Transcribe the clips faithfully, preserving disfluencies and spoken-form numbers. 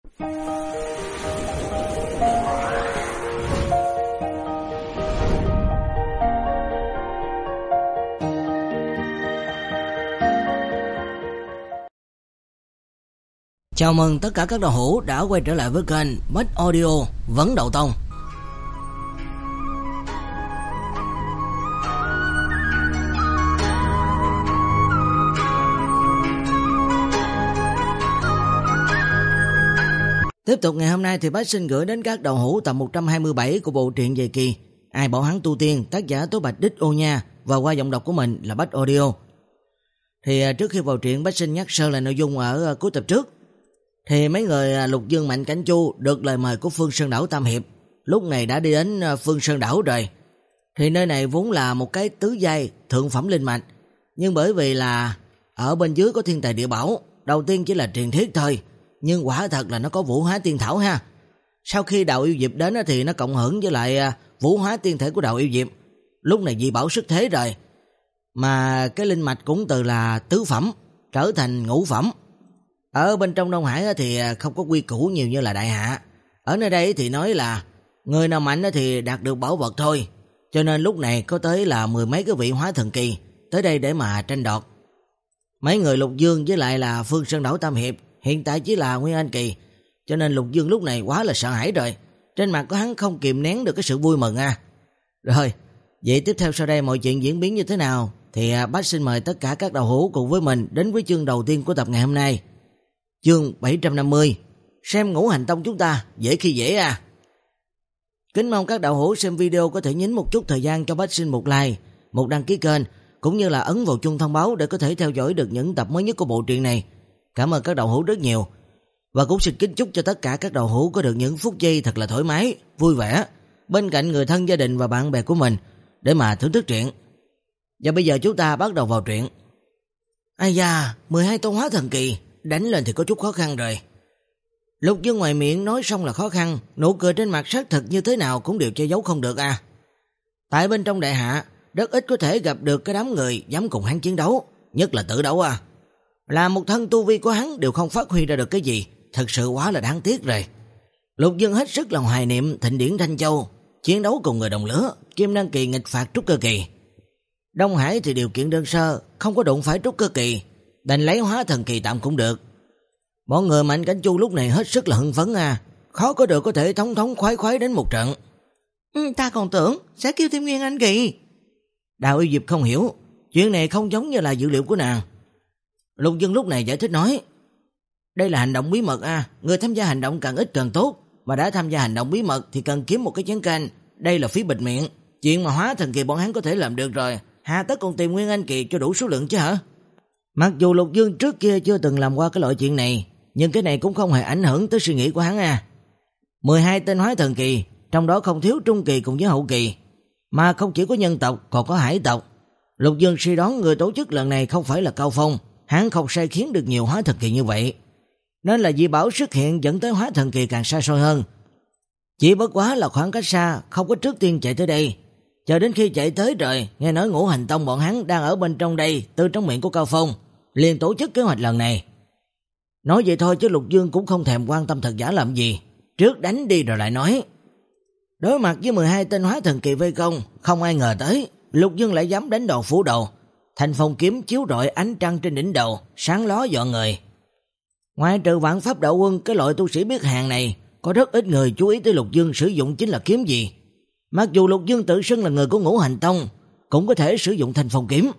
Chào mừng tất cả các đạo hữu đã quay trở lại với kênh Bách Audio Vấn Đầu Tông. Tiếp tục ngày hôm nay thì Bách xin gửi đến các đạo hữu tập một trăm hai mươi bảy của bộ truyện Về Kỳ Ai Bảo Hắn Tu Tiên, tác giả Tố Bạch Đích Ô Nha, và qua giọng đọc của mình là Bách Audio. Thì trước khi vào truyện, Bách xin nhắc sơ lại nội dung ở cuối tập trước. Thì mấy người Lục Dương, Mạnh Cảnh Chu được lời mời của Phương Sơn Đảo Tam Hiệp, lúc này đã đi đến Phương Sơn Đảo rồi. Thì nơi này vốn là một cái tứ giai thượng phẩm linh mạch, nhưng bởi vì là ở bên dưới có thiên tài địa bảo, đầu tiên chỉ là truyền thuyết thôi, nhưng quả thật là nó có vũ hóa tiên thảo ha. Sau khi đạo yêu diệp đến thì nó cộng hưởng với lại vũ hóa tiên thể của đạo yêu diệp, lúc này dị bảo xuất thế rồi. Mà cái linh mạch cũng từ là tứ phẩm trở thành ngũ phẩm. Ở bên trong Đông Hải thì không có quy củ nhiều như là Đại Hạ. Ở nơi đây thì nói là người nào mạnh thì đạt được bảo vật thôi. Cho nên lúc này có tới là mười mấy cái vị hóa thần kỳ tới đây để mà tranh đoạt. Mấy người Lục Dương với lại là Phương Sơn Đảo Tam Hiệp hiện tại chỉ là Nguyên Anh kỳ, cho nên Lục Dương lúc này quá là sợ hãi rồi. Trên mặt của hắn không kìm nén được cái sự vui mừng à. Rồi, vậy tiếp theo sau đây mọi chuyện diễn biến như thế nào thì bác xin mời tất cả các đạo hữu cùng với mình đến với chương đầu tiên của tập ngày hôm nay. Chương bảy trăm năm mươi, xem Ngũ Hành Tông chúng ta dễ khi dễ à. Kính mong các đạo hữu xem video có thể nhấn một chút thời gian cho bác xin một like, một đăng ký kênh, cũng như là ấn vào chuông thông báo để có thể theo dõi được những tập mới nhất của bộ truyện này. Cảm ơn các đạo hữu rất nhiều. Và cũng xin kính chúc cho tất cả các đạo hữu có được những phút giây thật là thoải mái, vui vẻ bên cạnh người thân, gia đình và bạn bè của mình để mà thưởng thức truyện. Và bây giờ chúng ta bắt đầu vào truyện. Ai da, mười hai tôn hóa thần kỳ đánh lên thì có chút khó khăn rồi. Lục Dương ngoài miệng nói xong là khó khăn, nụ cười trên mặt xác thực như thế nào cũng đều che giấu không được à. Tại bên trong Đại Hạ rất ít có thể gặp được cái đám người dám cùng hắn chiến đấu, nhất là tử đấu à. Là một thân tu vi của hắn đều không phát huy ra được cái gì, thật sự quá là đáng tiếc rồi. Lục Dương hết sức lòng hoài niệm thịnh điển Thanh Châu, chiến đấu cùng người đồng lứa, kim đan kỳ nghịch phạt trúc cơ kỳ. Đông Hải thì điều kiện đơn sơ, không có đụng phải trúc cơ kỳ, đành lấy hóa thần kỳ tạm cũng được. Bọn người Mạnh Cảnh Chu lúc này hết sức là hưng phấn à, khó có được có thể thống thống khoái khoái đến một trận. Ừ, ta còn tưởng sẽ kêu thêm Nguyên Anh kỳ. Đạo yêu diệp không hiểu, chuyện này không giống như là dữ liệu của nàng. Lục Dương lúc này giải thích nói, đây là hành động bí mật à, người tham gia hành động càng ít càng tốt, mà đã tham gia hành động bí mật thì cần kiếm một cái chén canh, đây là phí bịt miệng. Chuyện mà hóa thần kỳ bọn hắn có thể làm được rồi, hà tất còn tìm Nguyên Anh kỳ cho đủ số lượng chứ hả? Mặc dù Lục Dương trước kia chưa từng làm qua cái loại chuyện này, nhưng cái này cũng không hề ảnh hưởng tới suy nghĩ của hắn à. mười hai tên hóa thần kỳ, trong đó không thiếu trung kỳ cùng với hậu kỳ, mà không chỉ có nhân tộc còn có hải tộc. Lục Dương suy đoán người tổ chức lần này không phải là Cao Phong, hắn không sai khiến được nhiều hóa thần kỳ như vậy, nên là dị bảo xuất hiện dẫn tới hóa thần kỳ càng xa xôi hơn. Chỉ bất quá là khoảng cách xa, không có trước tiên chạy tới đây. Chờ đến khi chạy tới rồi, nghe nói Ngũ Hành Tông bọn hắn đang ở bên trong đây, từ trong miệng của Cao Phong, liền tổ chức kế hoạch lần này. Nói vậy thôi chứ Lục Dương cũng không thèm quan tâm thật giả làm gì, trước đánh đi rồi lại nói. Đối mặt với mười hai tên hóa thần kỳ vây công, không ai ngờ tới Lục Dương lại dám đánh đòn phủ đầu. Thanh phong kiếm chiếu rọi ánh trăng trên đỉnh đầu, sáng ló dọa người. Ngoài trừ Vạn Pháp Đạo Quân, cái loại tu sĩ biết hàng này, có rất ít người chú ý tới Lục Dương sử dụng chính là kiếm gì. Mặc dù Lục Dương tự xưng là người của Ngũ Hành Tông, cũng có thể sử dụng thanh phong kiếm.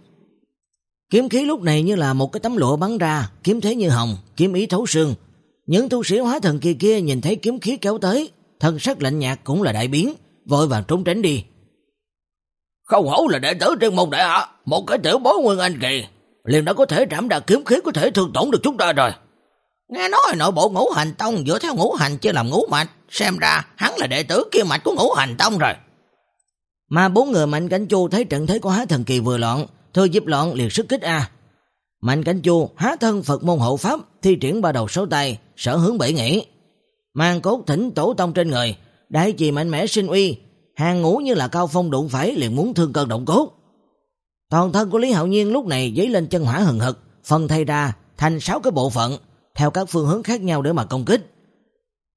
Kiếm khí lúc này như là một cái tấm lụa bắn ra, kiếm thế như hồng, kiếm ý thấu xương. Những tu sĩ hóa thần kỳ kia nhìn thấy kiếm khí kéo tới, thân sắc lạnh nhạt cũng là đại biến, vội vàng trốn tránh đi. Không hổ là đệ tử trên môn Đại Hạ, một cái tiểu bối Nguyên Anh kỳ, liền đã có thể trảm đạt kiếm khí có thể thương tổn được chúng ta rồi. Nghe nói nội bộ Ngũ Hành Tông dựa theo ngũ hành chia làm ngũ mạch, xem ra hắn là đệ tử kia mạch của Ngũ Hành Tông rồi. Mà bốn người Mạnh Cảnh Chu thấy trận thế của hóa thần kỳ vừa loạn, thừa dịp loạn liền sức kích a. Mạnh Cảnh Chu hóa thân Phật môn hộ pháp, thi triển ba đầu sáu tay, sở hướng bảy nghĩ, mang cốt thỉnh tổ tông trên người, đại trì mạnh mẽ sinh uy, hàng ngũ như là Cao Phong đụng phải liền muốn thương cân động cốt. Toàn thân của Lý Hạo Nhiên lúc này dấy lên chân hỏa hừng hực, phân thay ra thành sáu cái bộ phận, theo các phương hướng khác nhau để mà công kích.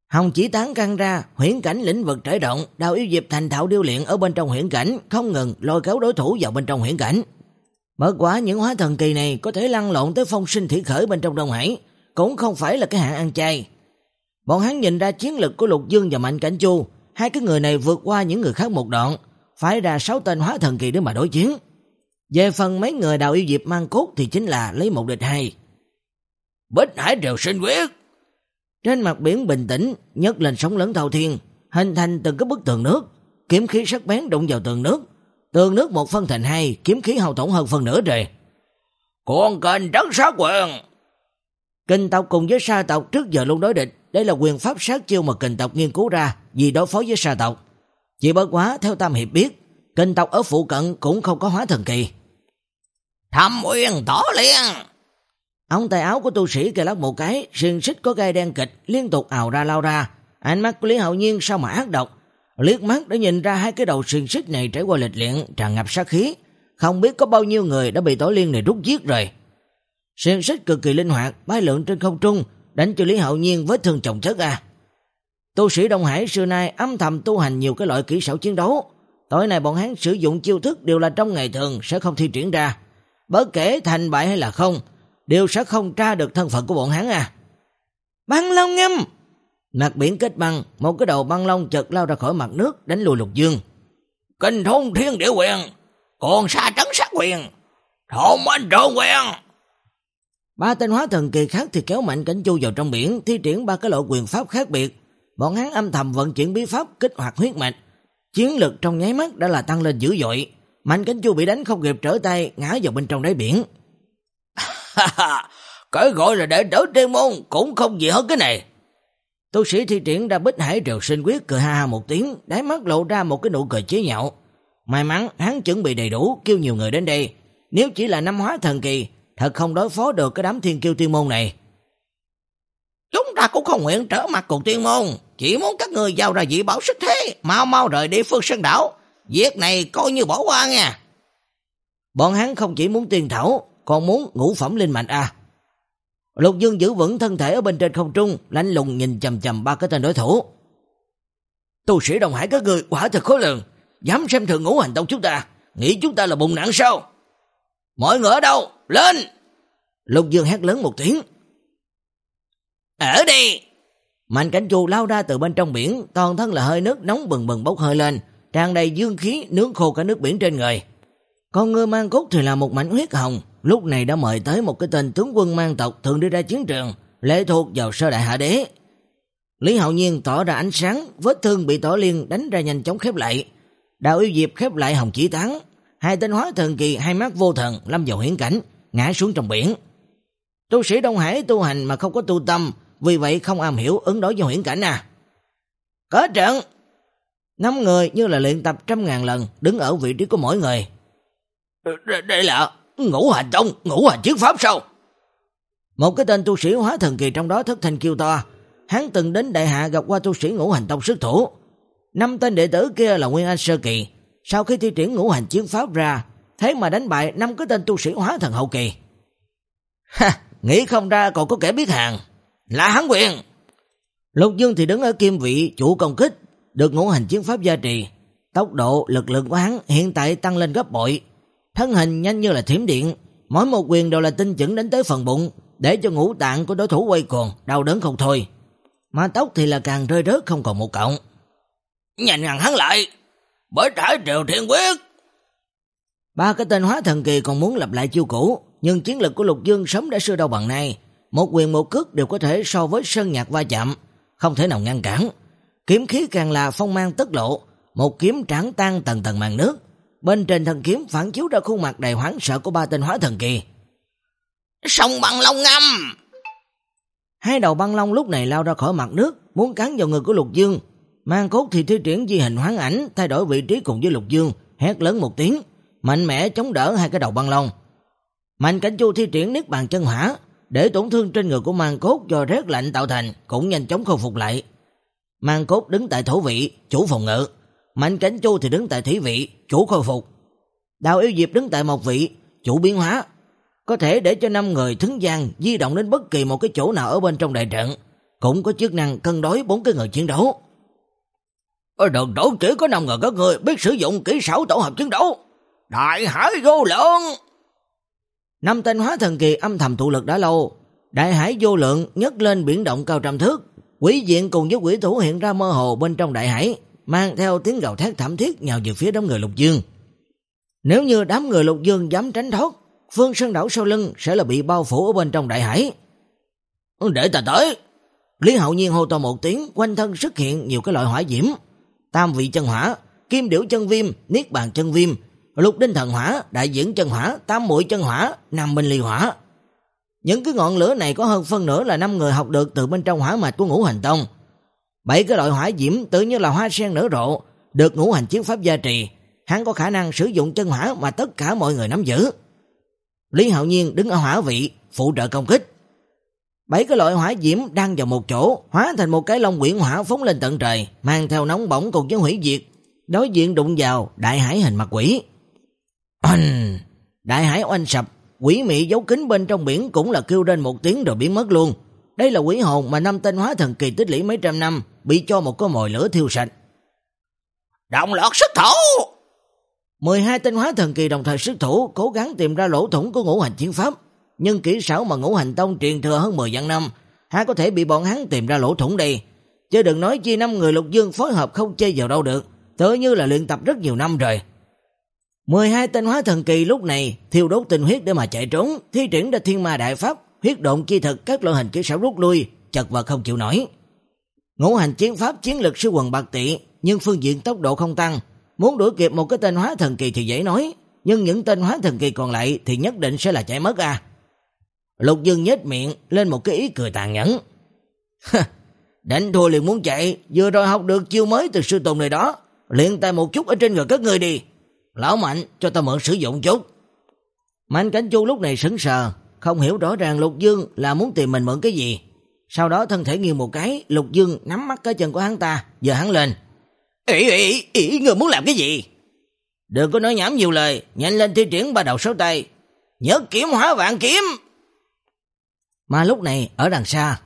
Hồng chỉ tán căng ra, huyễn cảnh lĩnh vực trải động, Đào Yêu Diệp thành thạo điêu luyện ở bên trong huyễn cảnh, không ngừng lôi kéo đối thủ vào bên trong huyễn cảnh. Bất quá những hóa thần kỳ này có thể lăn lộn tới phong sinh thủy khởi bên trong Đông Hải, cũng không phải là cái hạng ăn chay. Bọn hắn nhìn ra chiến lực của Lục Dương và Mạnh Cảnh Chu, hai cái người này vượt qua những người khác một đoạn, phải ra sáu tên hóa thần kỳ để mà đối chiến. Về phần mấy người Đào Yêu Diệp mang cốt thì chính là lấy một địch hai. Bích Hải Triều Sinh Quyết. Trên mặt biển bình tĩnh, nhấc lên sóng lớn thao thiên, hình thành từng cái bức tường nước, kiếm khí sắc bén đụng vào tường nước. Tường nước một phân thành hai, kiếm khí hao tổn hơn phần nửa rồi. Cuồng kình trấn sát quyền. Kình tộc cùng với sa tộc trước giờ luôn đối địch, đây là quyền pháp sát chiêu mà kình tộc nghiên cứu ra vì đối phó với sa tộc. Chỉ bất quá theo Tam Hiệp biết, kình tộc ở phụ cận cũng không có hóa thần kỳ. Thâm Uyên Tỏ Liên. Ống tay áo của tu sĩ kề lắc một cái, xiềng xích có gai đen kịch liên tục ào ra lao ra. Ánh mắt của Lý Hạo Nhiên sao mà ác độc, liếc mắt đã nhìn ra hai cái đầu xiềng xích này trải qua lịch luyện tràn ngập sát khí, không biết có bao nhiêu người đã bị Tổ Liên này rút giết rồi. Xiềng xích cực kỳ linh hoạt, bay lượn trên không trung, đánh cho Lý Hạo Nhiên vết thương chồng chất à. Tu sĩ Đông Hải xưa nay âm thầm tu hành nhiều cái loại kỹ xảo chiến đấu, tối nay bọn hắn sử dụng chiêu thức đều là trong ngày thường sẽ không thi triển ra, bất kể thành bại hay là không, đều sẽ không tra được thân phận của bọn hắn à. Băng Long ngâm. Mặt biển kết băng, một cái đầu băng long chợt lao ra khỏi mặt nước, đánh lùi Lục Dương. Kinh thôn thiên địa quyền, còn xa trấn sát quyền, thôn anh trộn quyền. Ba tên hóa thần kỳ khác thì kéo Mạnh Cảnh Chu vào trong biển, thi triển ba cái loại quyền pháp khác biệt. Bọn hắn âm thầm vận chuyển bí pháp kích hoạt huyết mạch, chiến lực trong nháy mắt đã là tăng lên dữ dội. Mạnh Cảnh Chu bị đánh không kịp trở tay, ngã vào bên trong đáy biển. Cái gọi là đệ tử tiên môn cũng không gì hơn cái này. Tu sĩ thi triển ra Bích Hải Triều Sinh Quyết cười ha ha một tiếng, đáy mắt lộ ra một cái nụ cười chế nhạo. May mắn hắn chuẩn bị đầy đủ, kêu nhiều người đến đây. Nếu chỉ là năm hóa thần kỳ, thật không đối phó được cái đám thiên kiêu tiên môn này. Chúng ta cũng không nguyện trở mặt cùng tiên môn, chỉ muốn các người giao ra dị bảo sức thế, mau mau rời đi Phương Sơn đảo. Việc này coi như bỏ qua nha. Bọn hắn không chỉ muốn tiền thảo, còn muốn ngũ phẩm linh mạch à. Lục Dương giữ vững thân thể ở bên trên không trung, lạnh lùng nhìn chầm chầm ba cái tên đối thủ. Tu sĩ Đông Hải các người quả thật khó lường, dám xem thường Ngũ Hành Tông chúng ta, nghĩ chúng ta là bùn nặng sao? Mọi người ở đâu? Lên! Lục Dương hét lớn một tiếng. Ở đây! Mạnh Cảnh Chu lao ra từ bên trong biển, toàn thân là hơi nước nóng bừng bừng bốc hơi lên, tràn đầy dương khí nướng khô cả nước biển trên người. Con người mang cốt thì là một mảnh huyết hồng, lúc này đã mời tới một cái tên tướng quân mang tộc thường đi ra chiến trường, lệ thuộc vào Sơ Đại Hạ Đế. Lý Hạo Nhiên tỏ ra ánh sáng, vết thương bị Tổ Liên đánh ra nhanh chóng khép lại. Đào Yêu Diệp khép lại hồng chỉ tán, hai tên hóa thần kỳ hai mắt vô thần lâm vào huyễn cảnh, ngã xuống trong biển. Tu sĩ Đông Hải tu hành mà không có tu tâm, vì vậy không am hiểu ứng đối với huyễn cảnh à. Có trận. Năm người như là luyện tập trăm ngàn lần, đứng ở vị trí của mỗi người. Đây là Ngũ Hành Tông, Ngũ Hành Chiến Pháp sao? Một cái tên tu sĩ hóa thần kỳ trong đó thất thanh kêu to. Hắn từng đến Đại Hạ gặp qua tu sĩ Ngũ Hành Tông xuất thủ. Năm tên đệ tử kia là Nguyên Anh sơ kỳ, sau khi thi triển Ngũ Hành Chiến Pháp ra, thế mà đánh bại năm cái tên tu sĩ hóa thần hậu kỳ. Ha, nghĩ không ra còn có kẻ biết hàng, là hắn Quyền. Lục Dương thì đứng ở kim vị chủ công kích, được Ngũ Hành Chiến Pháp gia trì, tốc độ lực lượng của hắn hiện tại tăng lên gấp bội, thân hình nhanh như là thiểm điện, mỗi một quyền đều là tinh chuẩn đánh tới phần bụng, để cho ngũ tạng của đối thủ quay cuồng, đau đớn không thôi. Mà tóc thì là càng rơi rớt không còn một cọng. Nhanh ngăn hắn lại, Bích Hải Triều Thiên Quyết. Ba cái tên hóa thần kỳ còn muốn lặp lại chiêu cũ, nhưng chiến lực của Lục Dương sớm đã xưa đâu bằng nay, một quyền một cước đều có thể so với sơn nhạc va chạm, không thể nào ngăn cản. Kiếm khí càng là phong mang tất lộ, một kiếm tráng tan tầng tầng màn nước. Bên trên thân kiếm phản chiếu ra khuôn mặt đầy hoảng sợ của ba tên hóa thần kỳ. Sông băng long ngâm. Hai đầu băng long lúc này lao ra khỏi mặt nước, muốn cắn vào người của Lục Dương. Mang cốt thì thi triển di hình hoán ảnh, thay đổi vị trí cùng với Lục Dương, hét lớn một tiếng, mạnh mẽ chống đỡ hai cái đầu băng long. Mạnh Cảnh Chu thi triển niết bàn chân hỏa, để tổn thương trên người của Mang cốt do rét lạnh tạo thành cũng nhanh chóng khôi phục lại. Mang cốt đứng tại thổ vị, chủ phòng ngự. Mạnh Cảnh Chu thì đứng tại thủy vị, chủ khôi phục. Đào Yêu Diệp đứng tại một vị, chủ biến hóa, có thể để cho năm người thứng gian di động đến bất kỳ một cái chỗ nào ở bên trong đại trận, cũng có chức năng cân đối bốn cái người chiến đấu. Ở đường tổ chỉ có năm người các ngươi biết sử dụng kỹ xảo tổ hợp chiến đấu. Đại hải vô lượng. Năm tên hóa thần kỳ âm thầm tụ lực đã lâu. Đại hải vô lượng nhấc lên biển động cao trăm thước. Quỷ diện cùng với quỷ thủ hiện ra mơ hồ bên trong đại hải, mang theo tiếng gào thét thảm thiết nhào về phía đám người Lục Dương. Nếu như đám người Lục Dương dám tránh thoát, Phương Sơn đảo sau lưng sẽ là bị bao phủ ở bên trong đại hải. Để ta tới. Lý Hạo Nhiên hô to một tiếng, quanh thân xuất hiện nhiều cái loại hỏa diễm. Tam vị chân hỏa, kim điểu chân viêm, niết bàn chân viêm, lục đinh thần hỏa, đại diễn chân hỏa, tam muội chân hỏa, nam minh ly hỏa. Những cái ngọn lửa này có hơn phân nửa là năm người học được từ bên trong hỏa mạch của Ngũ Hành Tông. Bảy cái loại hỏa diễm tự như là hoa sen nở rộ, được ngũ hành chiến pháp gia trì, hắn có khả năng sử dụng chân hỏa mà tất cả mọi người nắm giữ. Lý Hạo Nhiên đứng ở hỏa vị, phụ trợ công kích. Bảy cái loại hỏa diễm đang vào một chỗ, hóa thành một cái long quyển hỏa phóng lên tận trời, mang theo nóng bỏng cùng với hủy diệt, đối diện đụng vào đại hải hình mặt quỷ. Oanh! Đại hải oanh sập, quỷ mị giấu kín bên trong biển cũng là kêu lên một tiếng rồi biến mất luôn. Đây là quỷ hồn mà năm tên hóa thần kỳ tích lũy mấy trăm năm bị cho một cái mồi lửa thiêu sạch. Động loạt xuất thủ! mười hai tên hóa thần kỳ đồng thời xuất thủ, cố gắng tìm ra lỗ thủng của ngũ hành chiến pháp. Nhưng kỹ xảo mà Ngũ Hành Tông truyền thừa hơn mười vạn năm, há có thể bị bọn hắn tìm ra lỗ thủng đây. Chứ đừng nói chi năm người Lục Dương phối hợp không chơi vào đâu được, tựa như là luyện tập rất nhiều năm rồi. mười hai tên hóa thần kỳ lúc này thiêu đốt tinh huyết để mà chạy trốn, thi triển ra thiên ma đại pháp, huyết độn chi thực, các loại hình kỹ xảo rút lui, chật vật không chịu nổi. Ngũ hành chiến pháp chiến lực siêu quần bạc tỵ, nhưng phương diện tốc độ không tăng, muốn đuổi kịp một cái tên hóa thần kỳ thì dễ nói, nhưng những tên hóa thần kỳ còn lại thì nhất định sẽ là chạy mất à. Lục Dương nhếch miệng lên một cái ý cười tàn nhẫn. Đánh thua liền muốn chạy, vừa rồi học được chiêu mới từ sư tôn này đó, luyện tay một chút ở trên người các ngươi đi. Lão Mạnh, cho ta mượn sử dụng chút. Mạnh Cảnh Chu lúc này sững sờ, không hiểu rõ ràng Lục Dương là muốn tìm mình mượn cái gì. Sau đó thân thể nghiêng một cái, Lục Dương nắm mắt cái chân của hắn ta, giờ hắn lên. Ý, ý, ý, người muốn làm cái gì? Đừng có nói nhảm nhiều lời, nhanh lên thi triển ba đầu sáu tay. Nhớ kiếm hóa vạn kiếm. Mà lúc này ở đằng xa,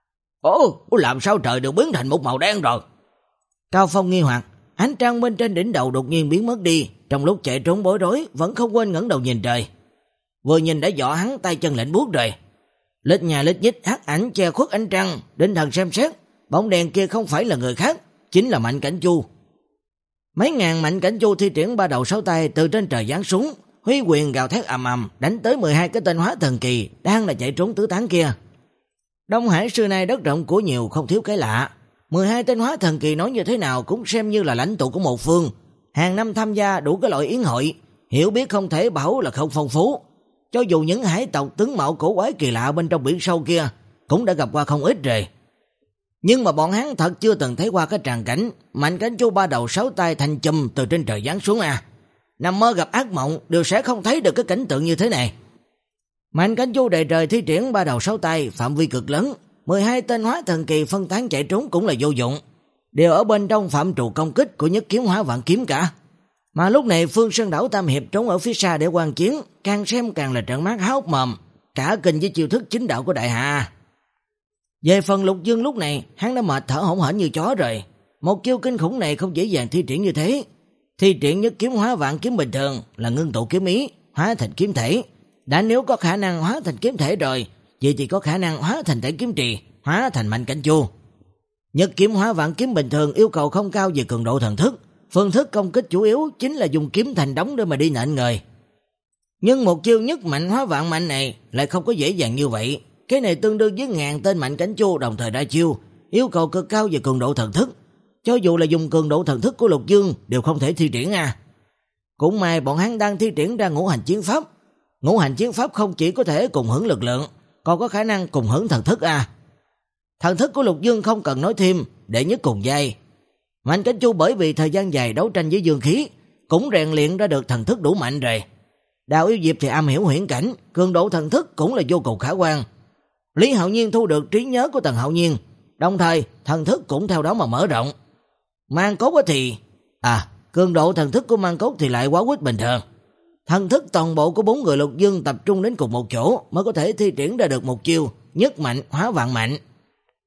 ồ, làm sao trời được biến thành một màu đen rồi? Cao Phong nghi hoặc, ánh trăng bên trên đỉnh đầu đột nhiên biến mất đi, trong lúc chạy trốn bối rối vẫn không quên ngẩng đầu nhìn trời. Vừa nhìn đã dọa hắn tay chân lạnh buốt rồi. Lít nhà lít nhít hắc ảnh che khuất ánh trăng, định thần xem xét, bóng đèn kia không phải là người khác, chính là Mạnh Cảnh Chu. Mấy ngàn Mạnh Cảnh Chu thi triển ba đầu sáu tay từ trên trời giáng xuống, huy quyền gào thét ầm ầm đánh tới mười hai cái tên hóa thần kỳ đang là chạy trốn tứ tán kia. Đông Hải xưa nay đất rộng của nhiều không thiếu cái lạ, mười hai tên hóa thần kỳ nói như thế nào cũng xem như là lãnh tụ của một phương, hàng năm tham gia đủ cái loại yến hội, hiểu biết không thể bảo là không phong phú. Cho dù những hải tộc tướng mạo cổ quái kỳ lạ bên trong biển sâu kia cũng đã gặp qua không ít rồi. Nhưng mà bọn hắn thật chưa từng thấy qua cái tràng cảnh Mạnh Cảnh Chu ba đầu sáu tay thành chùm từ trên trời giáng xuống à. Nằm mơ gặp ác mộng đều sẽ không thấy được cái cảnh tượng như thế này. Mạnh Cảnh Chu đầy trời thi triển ba đầu sáu tay, phạm vi cực lớn, mười hai tên hóa thần kỳ phân tán chạy trốn cũng là vô dụng, đều ở bên trong phạm trù công kích của nhất kiếm hóa vạn kiếm cả. Mà lúc này Phương Sơn đảo Tam Hiệp trốn ở phía xa để quan chiến, càng xem càng là trợn mắt há hốc mồm, cả kinh với chiêu thức chính đạo của đại hạ. Về phần Lục Dương lúc này, hắn đã mệt thở hổn hển như chó rồi. Một chiêu kinh khủng này không dễ dàng thi triển như thế. Thi triển nhất kiếm hóa vạn kiếm bình thường là ngưng tụ kiếm ý, hóa thành kiếm thể. Đã nếu có khả năng hóa thành kiếm thể rồi, vậy thì có khả năng hóa thành thể kiếm trì, hóa thành Mạnh Cảnh Chu. Nhất kiếm hóa vạn kiếm bình thường yêu cầu không cao về cường độ thần thức, phương thức công kích chủ yếu chính là dùng kiếm thành đống để mà đi nện người. Nhưng một chiêu nhất mạnh hóa vạn mạnh này lại không có dễ dàng như vậy. Cái này tương đương với ngàn tên Mạnh Cảnh Chu đồng thời ra chiêu, yêu cầu cực cao về cường độ thần thức. Cho dù là dùng cường độ thần thức của Lục Dương đều không thể thi triển à. Cũng may bọn hắn đang thi triển ra ngũ hành chiến pháp. Ngũ hành chiến pháp không chỉ có thể cùng hưởng lực lượng, còn có khả năng cùng hưởng thần thức à. Thần thức của Lục Dương không cần nói thêm, đệ nhất cùng giai. Mạnh Cảnh Chu bởi vì thời gian dài đấu tranh với dương khí, cũng rèn luyện ra được thần thức đủ mạnh rồi. Đào Yêu Diệp thì am hiểu huyễn cảnh, cường độ thần thức cũng là vô cùng khả quan. Lý Hạo Nhiên thu được trí nhớ của Tần Hạo Nhiên, đồng thời thần thức cũng theo đó mà mở rộng. Mang Cốt thì... À, cường độ thần thức của Mang Cốt thì lại quá quýt bình thường. Thần thức toàn bộ của bốn người Lục Dương tập trung đến cùng một chỗ mới có thể thi triển ra được một chiêu nhất mạnh hóa vạn mạnh.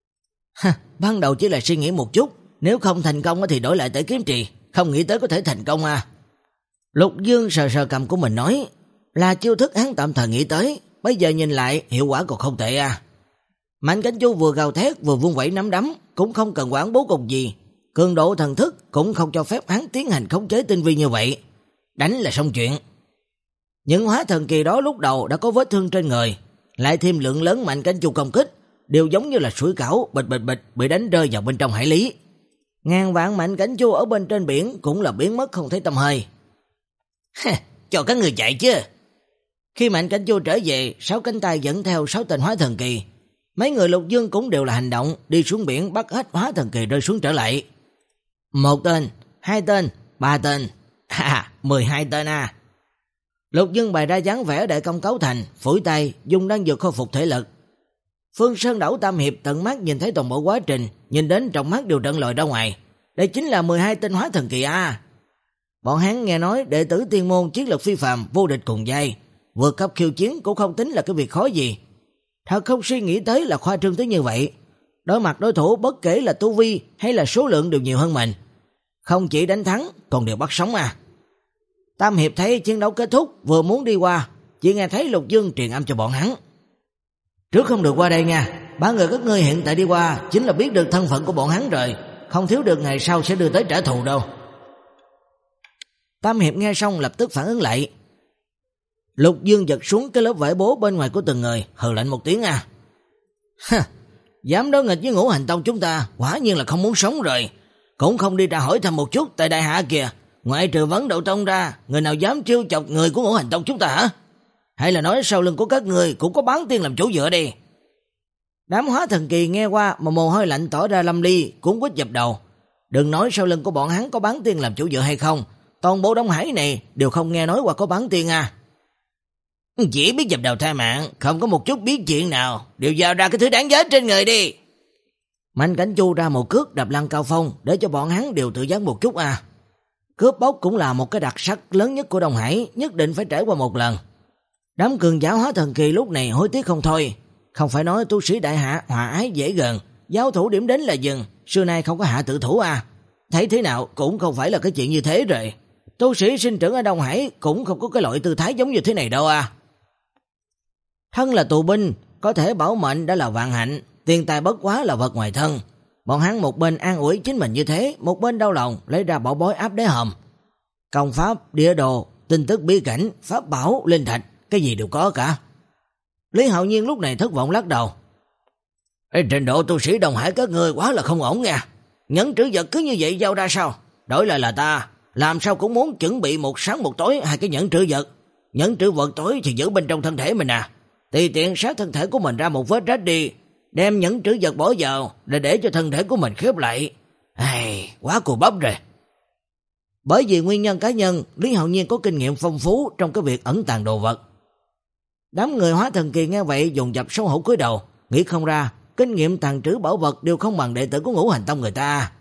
Ha, ban đầu chỉ là suy nghĩ một chút, nếu không thành công thì đổi lại tới kiếm trì, không nghĩ tới có thể thành công à. Lục Dương sờ sờ cầm của mình nói, là chiêu thức hắn tạm thời nghĩ tới, bây giờ nhìn lại hiệu quả còn không tệ à. Mạnh Cảnh Chu vừa gào thét vừa vung vẩy nắm đấm, cũng không cần quản bố cục gì, cường độ thần thức cũng không cho phép hắn tiến hành khống chế tinh vi như vậy. Đánh là xong chuyện. Những hóa thần kỳ đó lúc đầu đã có vết thương trên người, lại thêm lượng lớn Mạnh Cảnh Chu công kích, đều giống như là sủi cảo bịch bịch bịch bị đánh rơi vào bên trong hải lý. Ngàn vạn Mạnh Cảnh Chu ở bên trên biển cũng là biến mất không thấy tăm hơi. Cho các người chạy chứ. Khi Mạnh Cảnh Chu trở về, sáu cánh tay dẫn theo sáu tên hóa thần kỳ. Mấy người Lục Dương cũng đều là hành động, đi xuống biển bắt hết hóa thần kỳ rơi xuống trở lại. Một tên, hai tên, ba tên, ha, mười hai tên à. Lục Dương bày ra dáng vẻ đại công cấu thành, phủi tay, dùng đan dược khôi phục thể lực. Phương Sơn Đảo Tam Hiệp tận mắt nhìn thấy toàn bộ quá trình, nhìn đến trong mắt đều trận lòi ra ngoài. Đây chính là mười hai tên hóa thần kỳ à. Bọn hắn nghe nói đệ tử tiên môn chiến lực phi phàm, vô địch cùng giai, vượt cấp khiêu chiến cũng không tính là cái việc khó gì. Thật không suy nghĩ tới là khoa trương tới như vậy. Đối mặt đối thủ bất kể là tu vi hay là số lượng đều nhiều hơn mình, không chỉ đánh thắng còn đều bắt sống à. Tam Hiệp thấy chiến đấu kết thúc, vừa muốn đi qua, chỉ nghe thấy Lục Dương truyền âm cho bọn hắn. Trước không được qua đây nha, ba người các ngươi hiện tại đi qua chính là biết được thân phận của bọn hắn rồi, không thiếu được ngày sau sẽ đưa tới trả thù đâu. Tam Hiệp nghe xong lập tức phản ứng lại. Lục Dương giật xuống cái lớp vải bố bên ngoài của từng người, hừ lạnh một tiếng à. Ha, dám đối nghịch với Ngũ Hành Tông chúng ta, quả nhiên là không muốn sống rồi. Cũng không đi ra hỏi thăm một chút tại đại hạ kìa, ngoại trừ Vấn Độ Tông ra, người nào dám trêu chọc người của Ngũ Hành Tông chúng ta hả? Hay là nói sau lưng của các người cũng có Bán Tiên làm chỗ dựa đi? Đám hóa thần kỳ nghe qua mà mồ hôi lạnh tỏ ra lâm ly, cuốn quýt dập đầu. Đừng nói sau lưng của bọn hắn có Bán Tiên làm chỗ dựa hay không, toàn bộ Đông Hải này đều không nghe nói qua có Bán Tiên à. Chỉ biết dập đầu tha mạng, không có một chút biết chuyện nào, đều giao ra cái thứ đáng giá trên người đi. Mạnh Cảnh Chu ra một cước đạp lăn Cao Phong để cho bọn hắn đều tự giác một chút à. Cướp bóc cũng là một cái đặc sắc lớn nhất của Đông Hải, nhất định phải trải qua một lần. Đám cường giả hóa thần kỳ lúc này hối tiếc không thôi. Không phải nói tu sĩ đại hạ hòa ái dễ gần, giao thủ điểm đến là dừng, xưa nay không có hạ tự thủ à. Thấy thế nào cũng không phải là cái chuyện như thế rồi. Tu sĩ sinh trưởng ở Đông Hải cũng không có cái loại tư thái giống như thế này đâu à. Thân là tù binh, có thể bảo mệnh đã là vạn hạnh, tiền tài bất quá là vật ngoài thân. Bọn hắn một bên an ủi chính mình như thế, một bên đau lòng lấy ra bảo bối áp đế hòm. Công pháp, địa đồ, tin tức bí cảnh, pháp bảo, linh thạch, cái gì đều có cả. Lý Hạo Nhiên lúc này thất vọng lắc đầu. Ê, trình độ tu sĩ Đông Hải các ngươi quá là không ổn nha. Nhẫn trữ vật cứ như vậy giao ra sao? Đổi lại là ta, làm sao cũng muốn chuẩn bị một sáng một tối hai cái nhẫn trữ vật. Nhẫn trữ vật tối thì giữ bên trong thân thể mình à. Tùy tiện sát thân thể của mình ra một vết rách đi, đem nhẫn trữ vật bỏ vào để để cho thân thể của mình khép lại. Ai, quá cù bắp rồi. Bởi vì nguyên nhân cá nhân, Lý Hạo Nhiên có kinh nghiệm phong phú trong cái việc ẩn tàng đồ vật. Đám người hóa thần kỳ nghe vậy dùng dập xấu hổ cúi đầu, nghĩ không ra, kinh nghiệm tàng trữ bảo vật đều không bằng đệ tử của Ngũ Hành Tông người ta.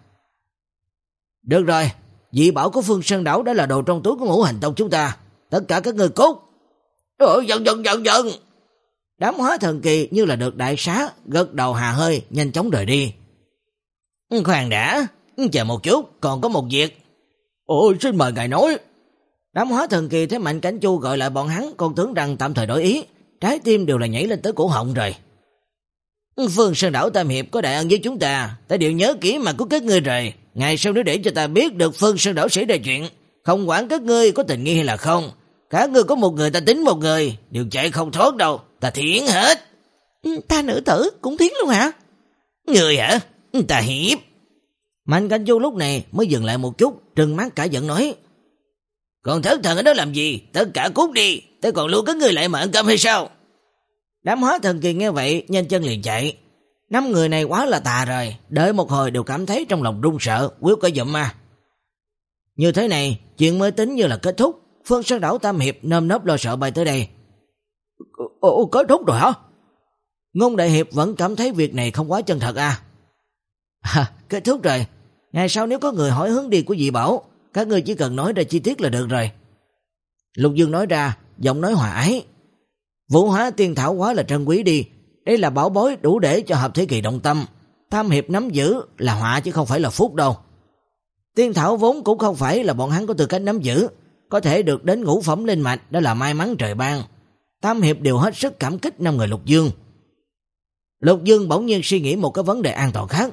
Được rồi, dị bảo của Phương Sơn Đảo đã là đồ trong túi của Ngũ Hành Tông chúng ta, tất cả các người cút. Ôi, giận giận giận giận. Đám hóa thần kỳ như là được đại xá, gật đầu hà hơi, nhanh chóng rời đi. Khoan đã, chờ một chút, còn có một việc. Ôi, xin mời ngài nói. Đám hóa thần kỳ thấy Mạnh Cảnh Chu gọi lại bọn hắn, còn tưởng rằng tạm thời đổi ý, trái tim đều là nhảy lên tới cổ họng rồi. Phương Sơn Đảo Tam Hiệp có đại ân với chúng ta, ta đều nhớ kỹ mà của các ngươi rồi. Ngày sau nếu để cho ta biết được Phương Sơn Đảo xảy ra chuyện, không quản các ngươi có tình nghi hay là không, các ngươi có một người ta tính một người, đều chạy không thoát đâu, ta thiến hết. Ta nữ tử cũng thiến luôn hả? Người hả? Ta hiếp. Mạnh Cảnh Chu lúc này mới dừng lại một chút, trừng mắt cả giận nói. Còn thất thần ở đó làm gì? Tất cả cút đi, ta còn lưu các ngươi lại mà ăn cơm hay sao? Đám hóa thần kỳ nghe vậy, nhanh chân liền chạy. Năm người này quá là tà rồi, đợi một hồi đều cảm thấy trong lòng run sợ, quyết cả dụm mà. Như thế này, chuyện mới tính như là kết thúc. Phương Sơn Đảo Tam Hiệp nơm nớp lo sợ bay tới đây. Ồ, kết thúc rồi hả? Ngôn Đại Hiệp vẫn cảm thấy việc này không quá chân thật à? À, kết thúc rồi. Ngày sau nếu có người hỏi hướng đi của dị bảo, các ngươi chỉ cần nói ra chi tiết là được rồi. Lục Dương nói ra, giọng nói hòa ái. Vũ Hóa Tiên Thảo quá là trân quý đi, đây là bảo bối đủ để cho hợp thế kỳ động tâm. Tam hiệp nắm giữ là họa chứ không phải là phúc đâu. Tiên thảo vốn cũng không phải là bọn hắn có tư cách nắm giữ, có thể được đến ngũ phẩm linh mạch đó là may mắn trời ban. Tam hiệp đều hết sức cảm kích năm người Lục Dương. Lục Dương bỗng nhiên suy nghĩ một cái vấn đề an toàn khác.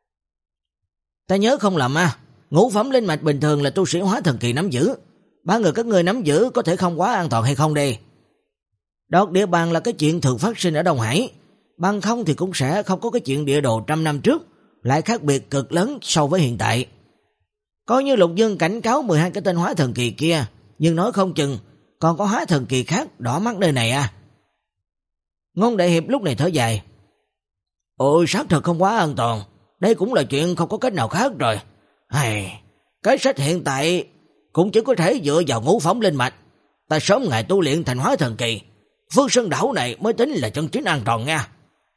Ta nhớ không lầm à, ngũ phẩm linh mạch bình thường là tu sĩ hóa thần kỳ nắm giữ. Ba người các người nắm giữ có thể không quá an toàn hay không đây? Đoạt địa bàn là cái chuyện thường phát sinh ở Đông Hải, bằng không thì cũng sẽ không có cái chuyện địa đồ trăm năm trước, lại khác biệt cực lớn so với hiện tại. Coi như Lục Dương cảnh cáo mười hai cái tên hóa thần kỳ kia, nhưng nói không chừng còn có hóa thần kỳ khác đỏ mắt nơi này à. Ngôn Đại Hiệp lúc này thở dài. Ôi, xác thật không quá an toàn, đây cũng là chuyện không có cách nào khác rồi. Hay, cái sách hiện tại cũng chỉ có thể dựa vào ngũ phẩm linh mạch. Ta sớm ngày tu luyện thành hóa thần kỳ, Phương Sơn đảo này mới tính là chân chính an toàn nha.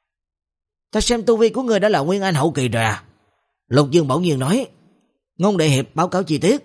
Ta xem tu vi của ngươi đã là nguyên anh hậu kỳ rồi à? Lục Dương bỗng nhiên nói. Ngôn Đại Hiệp báo cáo chi tiết.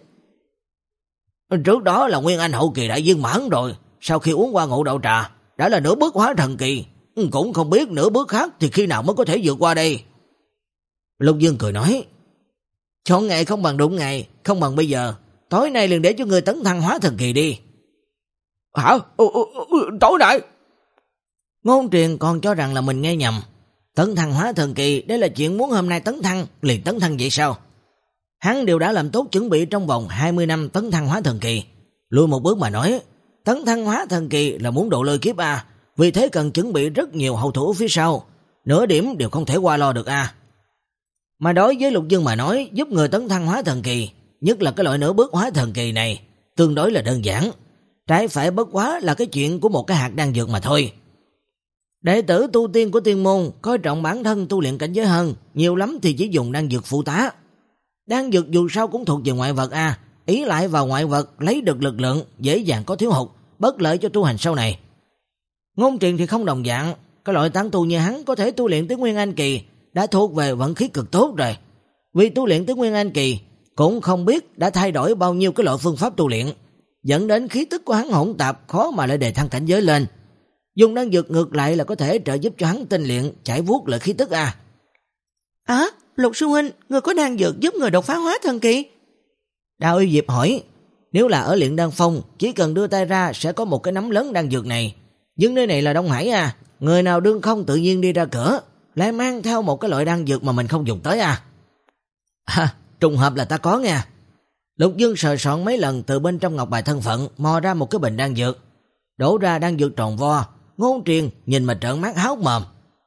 Trước đó là nguyên anh hậu kỳ đại viên mãn rồi, sau khi uống qua ngộ đậu trà đã là nửa bước hóa thần kỳ, cũng không biết nửa bước khác thì khi nào mới có thể vượt qua đây. Lục Dương cười nói. Chọn ngày không bằng đụng ngày, không bằng bây giờ, tối nay liền để cho người tấn thăng hóa thần kỳ đi. Hả? Ừ, ừ, ừ, tối nay? Ngôn Truyền còn cho rằng là mình nghe nhầm. Tấn thăng hóa thần kỳ, đây là chuyện muốn hôm nay tấn thăng, liền tấn thăng vậy sao? Hắn đều đã làm tốt chuẩn bị trong vòng hai mươi năm tấn thăng hóa thần kỳ. Lùi một bước mà nói, tấn thăng hóa thần kỳ là muốn độ lôi kiếp à, vì thế cần chuẩn bị rất nhiều hậu thủ phía sau, nửa điểm đều không thể qua lo được à. Mà đối với Lục Dương mà nói, giúp người tấn thăng hóa thần kỳ, nhất là cái loại nửa bước hóa thần kỳ này, tương đối là đơn giản. Trái phải bất quá là cái chuyện của một cái hạt đan dược mà thôi. Đệ tử tu tiên của tiên môn coi trọng bản thân tu luyện cảnh giới hơn, nhiều lắm thì chỉ dùng đan dược phụ tá. Đan dược dù sao cũng thuộc về ngoại vật à, ý lại vào ngoại vật lấy được lực lượng, dễ dàng có thiếu hụt, bất lợi cho tu hành sau này. Ngôn Truyền thì không đồng dạng, cái loại tán tu như hắn có thể tu luyện tới Nguyên Anh kỳ đã thuộc về vận khí cực tốt rồi. Vì tu luyện tới Nguyên Anh kỳ cũng không biết đã thay đổi bao nhiêu cái loại phương pháp tu luyện, dẫn đến khí tức của hắn hỗn tạp, khó mà lại đề thăng cảnh giới lên. Dùng đan dược ngược lại là có thể trợ giúp cho hắn tinh luyện, chảy vuốt lại khí tức à. À, Lục sư huynh, người có đan dược giúp người đột phá hóa thần kỳ? Đào Y Diệp hỏi. Nếu là ở Luyện Đan Phong, chỉ cần đưa tay ra sẽ có một cái nắm lớn đan dược này. Nhưng nơi này là Đông Hải à, người nào đương không tự nhiên đi ra cửa, lại mang theo một cái loại đan dược mà mình không dùng tới à. À, trùng hợp là ta có nha. Lục Dương sờ soạn mấy lần từ bên trong ngọc bài thân phận, mò ra một cái bình đan dược, đổ ra đan dược tròn vo. Ngôn Truyền nhìn mà trợn mắt há hốc mồm.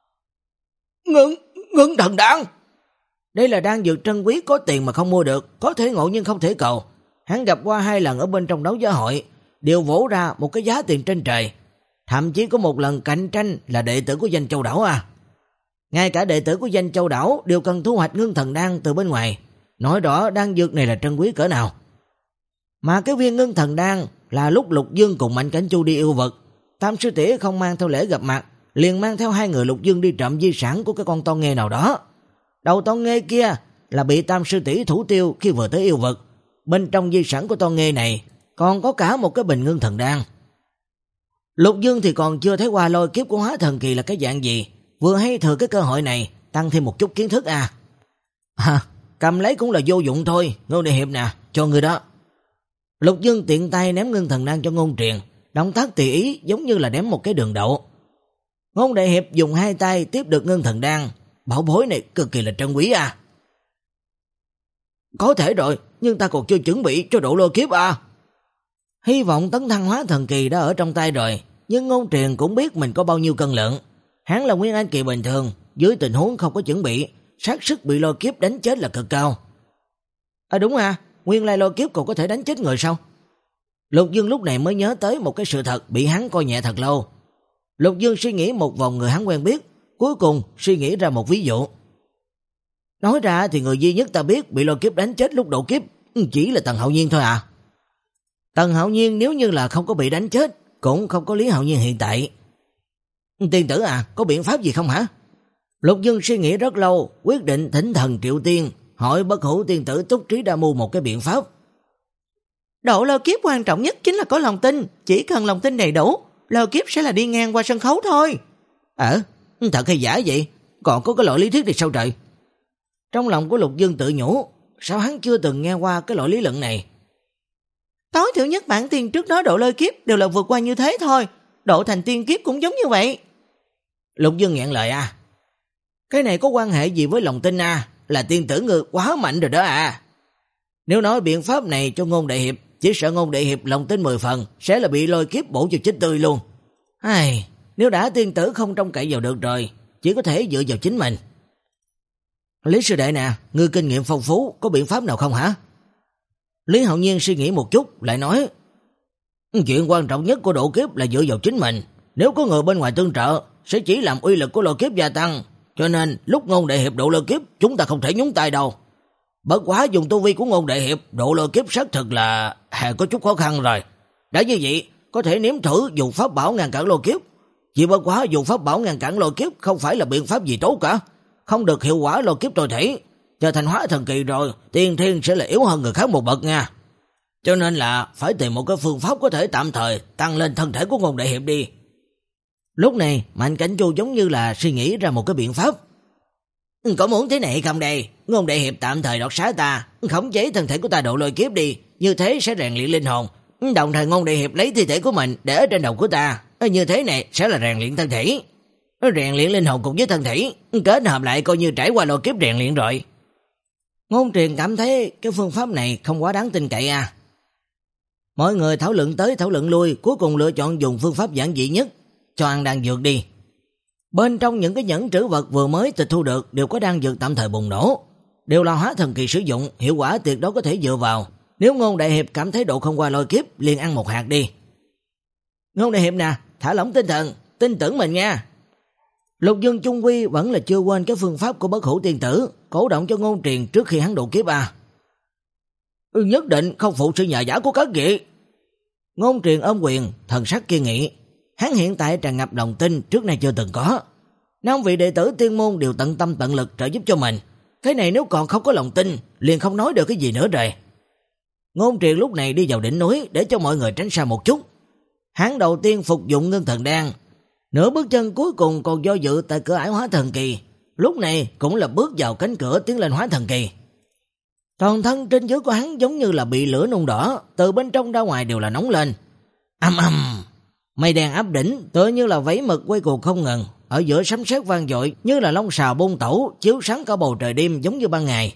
Ngưng, ngưng thần đan. Đây là đan dược trân quý, có tiền mà không mua được, có thể ngộ nhưng không thể cầu. Hắn gặp qua hai lần ở bên trong đấu giá hội, đều vỗ ra một cái giá tiền trên trời. Thậm chí có một lần cạnh tranh là đệ tử của Danh Châu Đảo à. Ngay cả đệ tử của Danh Châu Đảo đều cần thu hoạch ngưng thần đan từ bên ngoài, nói rõ đan dược này là trân quý cỡ nào. Mà cái viên ngưng thần đan là lúc Lục Dương cùng Mạnh Cảnh Chu đi yêu vực, Tam sư tỷ không mang theo lễ gặp mặt, liền mang theo hai người Lục Dương đi trộm di sản của cái con to nghê nào đó. Đầu to nghê kia là bị Tam sư tỷ thủ tiêu khi vừa tới yêu vực. Bên trong di sản của to nghê này còn có cả một cái bình ngưng thần đan. Lục Dương thì còn chưa thấy qua lôi kiếp của hóa thần kỳ là cái dạng gì, vừa hay thừa cái cơ hội này tăng thêm một chút kiến thức à. À, cầm lấy cũng là vô dụng thôi, Ngôn Đại Hiệp nè, cho người đó. Lục Dương tiện tay ném ngưng thần đan cho Ngôn Truyền, động tác tùy ý giống như là ném một cái đường đậu. Ngôn Đại Hiệp dùng hai tay tiếp được ngưng thần đan, bảo bối này cực kỳ là trân quý à. Có thể rồi, nhưng ta còn chưa chuẩn bị cho độ lôi kiếp à. Hy vọng tấn thăng hóa thần kỳ đã ở trong tay rồi, nhưng Ngôn Truyền cũng biết mình có bao nhiêu cân lượng. Hắn là nguyên anh kỳ bình thường, dưới tình huống không có chuẩn bị, xác suất bị lôi kiếp đánh chết là cực cao. À đúng à, nguyên lai lôi kiếp còn có thể đánh chết người sao? Lục Dương lúc này mới nhớ tới một cái sự thật bị hắn coi nhẹ thật lâu. Lục Dương suy nghĩ một vòng người hắn quen biết, cuối cùng suy nghĩ ra một ví dụ. Nói ra thì người duy nhất ta biết bị lôi kiếp đánh chết lúc độ kiếp chỉ là Tần Hạo Nhiên thôi à. Tần Hạo Nhiên nếu như là không có bị đánh chết, cũng không có Lý Hạo Nhiên hiện tại. Tiên tử à, có biện pháp gì không hả? Lục Dương suy nghĩ rất lâu, quyết định thỉnh thần triệu tiên, hỏi Bất Hủ tiên tử túc trí đa mưu một cái biện pháp. Độ lôi kiếp quan trọng nhất chính là có lòng tin, chỉ cần lòng tin đầy đủ, lôi kiếp sẽ là đi ngang qua sân khấu thôi. Ờ, thật hay giả vậy? Còn có cái loại lý thuyết này sao trời? Trong lòng của Lục Dương tự nhủ, sao hắn chưa từng nghe qua cái loại lý luận này. Tối thiểu nhất bản tiên trước đó độ lôi kiếp đều là vượt qua như thế thôi, độ thành tiên kiếp cũng giống như vậy. Lục Dương nghẹn lời à. Cái này có quan hệ gì với lòng tin à? Là tiên tử ngươi quá mạnh rồi đó à. Nếu nói biện pháp này cho Ngôn Đại Hiệp, chỉ sợ Ngôn Đại Hiệp lòng tin mười phần sẽ là bị lôi kiếp bổ cho chết tươi luôn. Ai, nếu đã tiên tử không trông cậy vào được rồi, chỉ có thể dựa vào chính mình. Lý sư đệ nè, ngươi kinh nghiệm phong phú, có biện pháp nào không hả? Lý Hạo Nhiên suy nghĩ một chút, lại nói, chuyện quan trọng nhất của độ kiếp là dựa vào chính mình. Nếu có người bên ngoài tương trợ, sẽ chỉ làm uy lực của lôi kiếp gia tăng. Cho nên lúc Ngôn Đại Hiệp độ lôi kiếp, chúng ta không thể nhúng tay đâu. Bất quá dùng tu vi của Ngôn Đại Hiệp, độ lôi kiếp xác thực là hà có chút khó khăn rồi. Đã như vậy, có thể nếm thử dùng pháp bảo ngăn cản lôi kiếp. Chỉ bất quá dùng pháp bảo ngăn cản lôi kiếp không phải là biện pháp gì tốt cả. Không được hiệu quả lôi kiếp tôi thể. Trở thành hóa thần kỳ rồi, tiên thiên sẽ là yếu hơn người khác một bậc nha. Cho nên là phải tìm một cái phương pháp có thể tạm thời tăng lên thân thể của Ngôn Đại Hiệp đi. Lúc này Mạnh Cảnh Chu giống như là suy nghĩ ra một cái biện pháp. Có muốn thế này không đây? Ngôn Đại Hiệp tạm thời đoạt xá ta, khống chế thân thể của ta độ lôi kiếp đi, như thế sẽ rèn luyện linh hồn. Đồng thời Ngôn Đại Hiệp lấy thi thể của mình để ở trên đầu của ta, như thế này sẽ là rèn luyện thân thể. Rèn luyện linh hồn cùng với thân thể, kết hợp lại coi như trải qua lôi kiếp rèn luyện rồi. Ngôn Truyền cảm thấy cái phương pháp này không quá đáng tin cậy à. Mọi người thảo luận tới thảo luận lui, cuối cùng lựa chọn dùng phương pháp giản dị nhất, cho ăn đan dược đi. Bên trong những cái nhẫn trữ vật vừa mới tịch thu được đều có đan dược tạm thời bùng nổ, đều là hóa thần kỳ sử dụng, hiệu quả tuyệt đối có thể dựa vào. Nếu Ngôn Đại Hiệp cảm thấy độ không qua lôi kiếp, liền ăn một hạt đi. Ngôn Đại Hiệp nè, thả lỏng tinh thần, tin tưởng mình nha. Lục Dương chung quy vẫn là chưa quên cái phương pháp của Bất Hủ tiên tử, cổ động cho Ngôn Truyền trước khi hắn độ kiếp à. Ừ, nhất định không phụ sự nhờ giả của các vị. Ngôn Truyền ôm quyền, thần sắc kiên nghị. Hắn hiện tại tràn ngập lòng tin trước nay chưa từng có. Năm vị đệ tử tiên môn đều tận tâm tận lực trợ giúp cho mình. Cái này nếu còn không có lòng tin, liền không nói được cái gì nữa rồi. Ngôn Truyền lúc này đi vào đỉnh núi để cho mọi người tránh xa một chút. Hắn đầu tiên phục dụng ngân thần đan, nửa bước chân cuối cùng còn do dự tại cửa ải hóa thần kỳ, lúc này cũng là bước vào cánh cửa tiến lên hóa thần kỳ. Toàn thân trên dưới của hắn giống như là bị lửa nung đỏ, từ bên trong ra ngoài đều là nóng lên. Âm âm, mây đen áp đỉnh, tựa như là vẫy mực quay cuồng không ngừng, ở giữa sấm sét vang dội như là long xào bung tẩu, chiếu sáng cả bầu trời đêm giống như ban ngày.